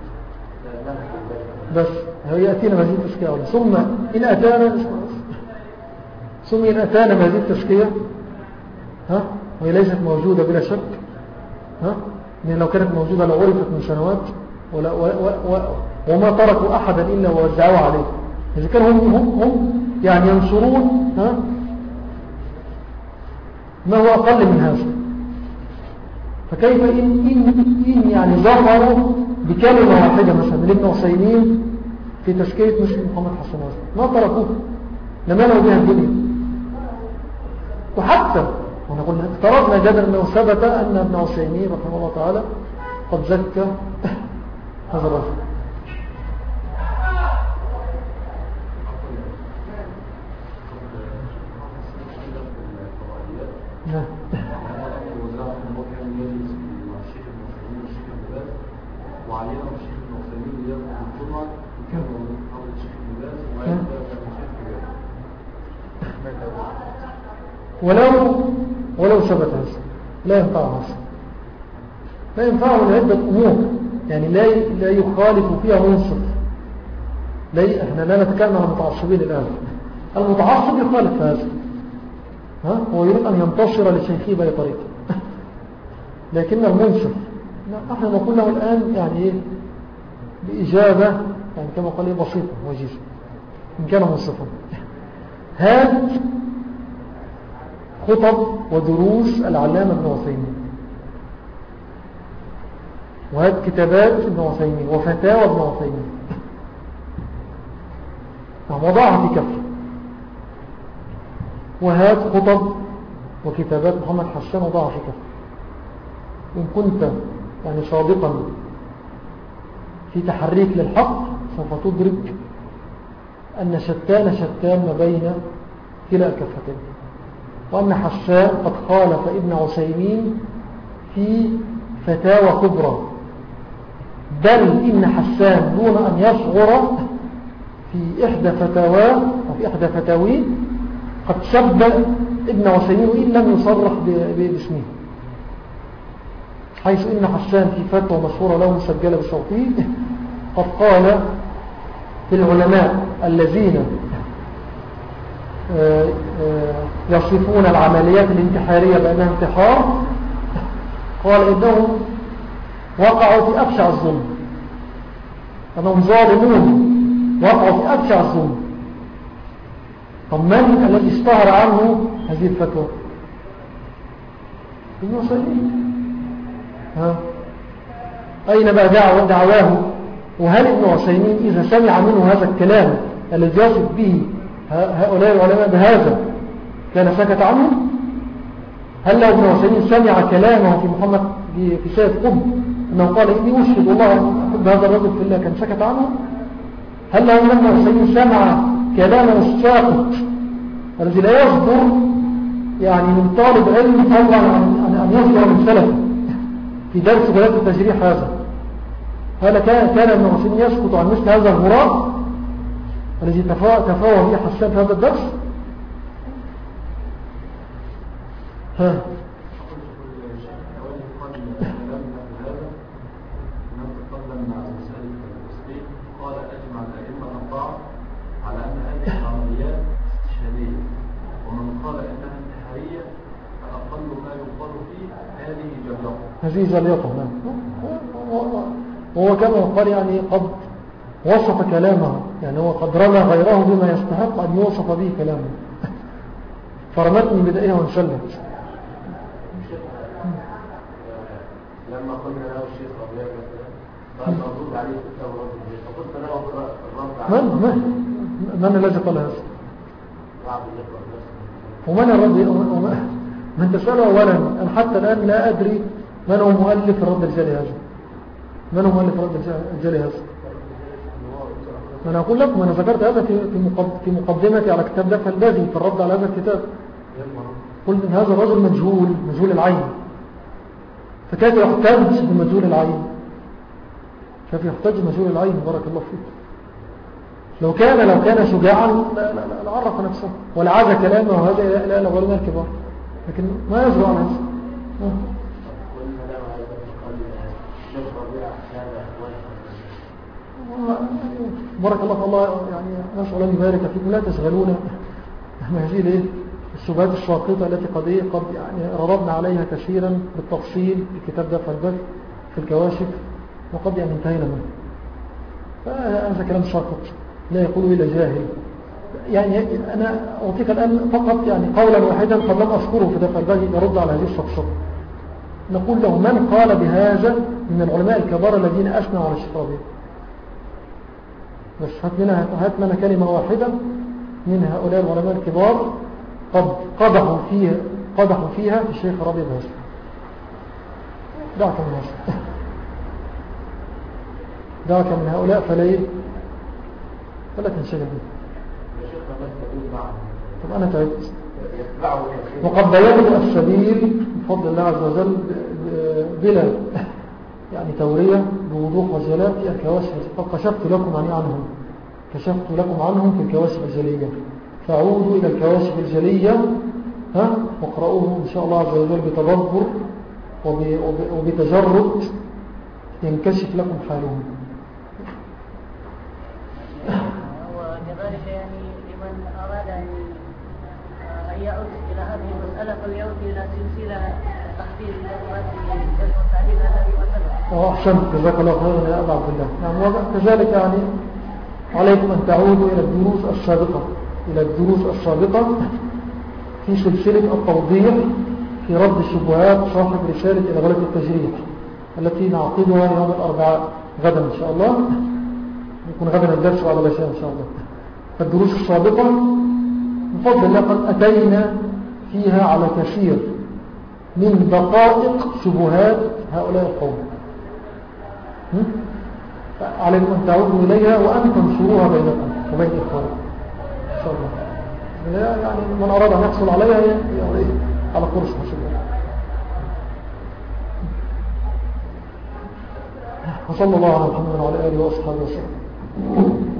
بس هي يأتينا بهذه التشكيلة ثم إن أتانا ثم إن أتانا بهذه التشكيلة ها وهي ليست موجودة بلا شك ها يعني لو كانت موجودة لعرفت من سنوات ولا و و و وما تركوا أحدا إلا ووزعوا عليه. إذا كانوا هم, هم, هم يعني ينصرون ها ما هو أقل من هذا، فكيف إن, إن, إن يعني ظهروا بكلمة واحدة مثلا من ابن عثيمين في تشكيلة مسلم محمد حسن ما تركوه لما لو بها الدنيا. وحتى ونقول افترضنا جدا أنه ثبت أن ابن عثيمين رحمه الله تعالى قد زكى هذا الرجل. نعم وعلينا الشيخ المسلمين يقوم بالجمعة وكانوا من قبل الشيخ الناس وعيدا ولو ولو ثبت هذا لا ينفع هذا، لا ينفعه لعدة أمور يعني لا لا يخالف فيها منصف. لا احنا لا نتكلم عن المتعصبين الآن، المتعصب يخالف هذا ها هو يريد أن ينتصر لشيخه بأي طريقة لكن المنصف احنا ما قلنا الآن يعني ايه بإجابة يعني كما قال ايه بسيطة وجيزة إن كان منصفا. هذا خطب ودروس العلامة ابن عثيمين وهذه كتابات ابن عثيمين وفتاوى ابن عثيمين وضعها في كفر، وهذه خطب وكتابات محمد حسان وضعها في كفر. إن كنت يعني صادقا في تحريك للحق سوف تدرك أن شتان شتان ما بين كلا الكفتين، وأن حسان قد خالف ابن عثيمين في فتاوى كبرى، بل إن حسان دون أن يشعر في إحدى فتاواه أو في إحدى فتاويه قد سب ابن عثيمين وإن لم يصرح باسمه، حيث إن حسان في فتوى مشهورة له مسجلة بصوته قد قال في العلماء الذين يصفون العمليات الانتحارية بأنها انتحار، قال إنهم وقعوا في أبشع الظلم، أنهم ظالمون وقعوا في أبشع الظلم. طب من الذي اشتهر عنه هذه الفتوى؟ ابن عثيمين. ها أين بقى دعوة دعواه؟ وهل ابن عثيمين إذا سمع منه هذا الكلام الذي يصف به هؤلاء العلماء بهذا كان سكت عنه؟ هل لو ابن عثيمين سمع كلامه في محمد في سيد قطب أنه قال إني أشهد الله أن أحب هذا الرجل في الله كان سكت عنه؟ هل لو ابن عثيمين سمع كلامه الساقط الذي لا يصدر يعني من طالب علم طبعا أن يصدر من سلف في درس بلاد التجريح هذا، هل كان كان ابن عثيمين يسكت عن مثل هذا الغراب الذي تفاوى به حسان في هذا الدرس؟ ها هذه زليقة. وهو كما قال يعني قد وصف كلامه، يعني هو قد رمى غيره بما يستحق أن يوصف به كلامه فرمتني بدائها وانشلت. لما قلنا له الشيخ رضي الله عنه قال مردود عليه كتاب رب البيت، فقلت له الرد عليه من من من الذي قال هذا؟ بعض الإخوة نفسه. ومن الرد؟ من تسأله أولا، أنا حتى الآن لا أدري من هو مؤلف الرد الجالي هذا. من هو مؤلف الرد الجالي هذا؟ ما أنا أقول لكم، أنا ذكرت هذا في مقدمتي على كتاب دفع الباغي في الرد على هذا الكتاب. قلت إن هذا الرجل مجهول، مجهول العين، فكيف يحتج بمجهول العين؟ كيف يحتج بمجهول العين؟ بارك الله فيك. لو كان لو كان شجاعا لا لا لا عرف نفسه ولا عاد كلامه وهذا إلى العلماء الكبار، لكن ما يجرؤ على هذا. بارك الله في الله، يعني نسأل الله يبارك فيكم. لا تشغلونا هذه الايه الشبهات الشاقطة التي قد ايه قد يعني رددنا عليها كثيرا بالتفصيل في كتاب دفع البث في الكواشف، وقد يعني انتهينا منه. فهذا كلام شاقط لا يقول إلا جاهل. يعني أنا أعطيك الآن فقط يعني قولا واحدا قد لم أذكره في دفع البث يرد على هذه الشخصة. نقول له من قال بهذا من العلماء الكبار الذين أثنوا على الشيخ ربيع؟ بس هات لنا هات لنا كلمة واحدة من هؤلاء العلماء الكبار قد قدحوا فيها قدحوا فيها في الشيخ ربيع بهذا. دعك من هذا، دعك من هؤلاء فلا فلا تنشغل به. طب أنا تعبت. وقد بيّنوا السبيل بفضل الله عز وجل بلا يعني تورية بوضوح وجلاء في الكواشف. قد كشفت لكم عن عنهم كشفت لكم عنهم في الكواشف الجلية، فعودوا إلى الكواشف الجلية ها واقرأوه إن شاء الله عز وجل بتدبر وبتجرد ينكشف لكم حالهم. وكذلك يعني لمن أراد أن يعود إلى هذه المسألة فليعود إلى سلسلة تحديد والتعديل الذي وسلم. وأحسنت جزاك الله خيرا يا أبا عبد الله. نعم، وكذلك يعني عليكم أن تعودوا إلى الدروس السابقة إلى الدروس السابقة في سلسلة التوضيح في رد الشبهات صاحب رسالة إلى غلط التجريح التي نعقدها يوم الأربعاء غدا إن شاء الله. يكون غدا الدرس على العشاء إن شاء الله. فالدروس السابقة بفضل الله قد أتينا فيها على كثير من دقائق شبهات هؤلاء القوم. عليكم أن تعودوا إليها وأن تنشروها بينكم وبين إخوانكم إن شاء الله. يعني من أراد أن يحصل عليها على كورس ما شاء الله. وصلى الله على محمد وعلى آله وأصحابه وسلم.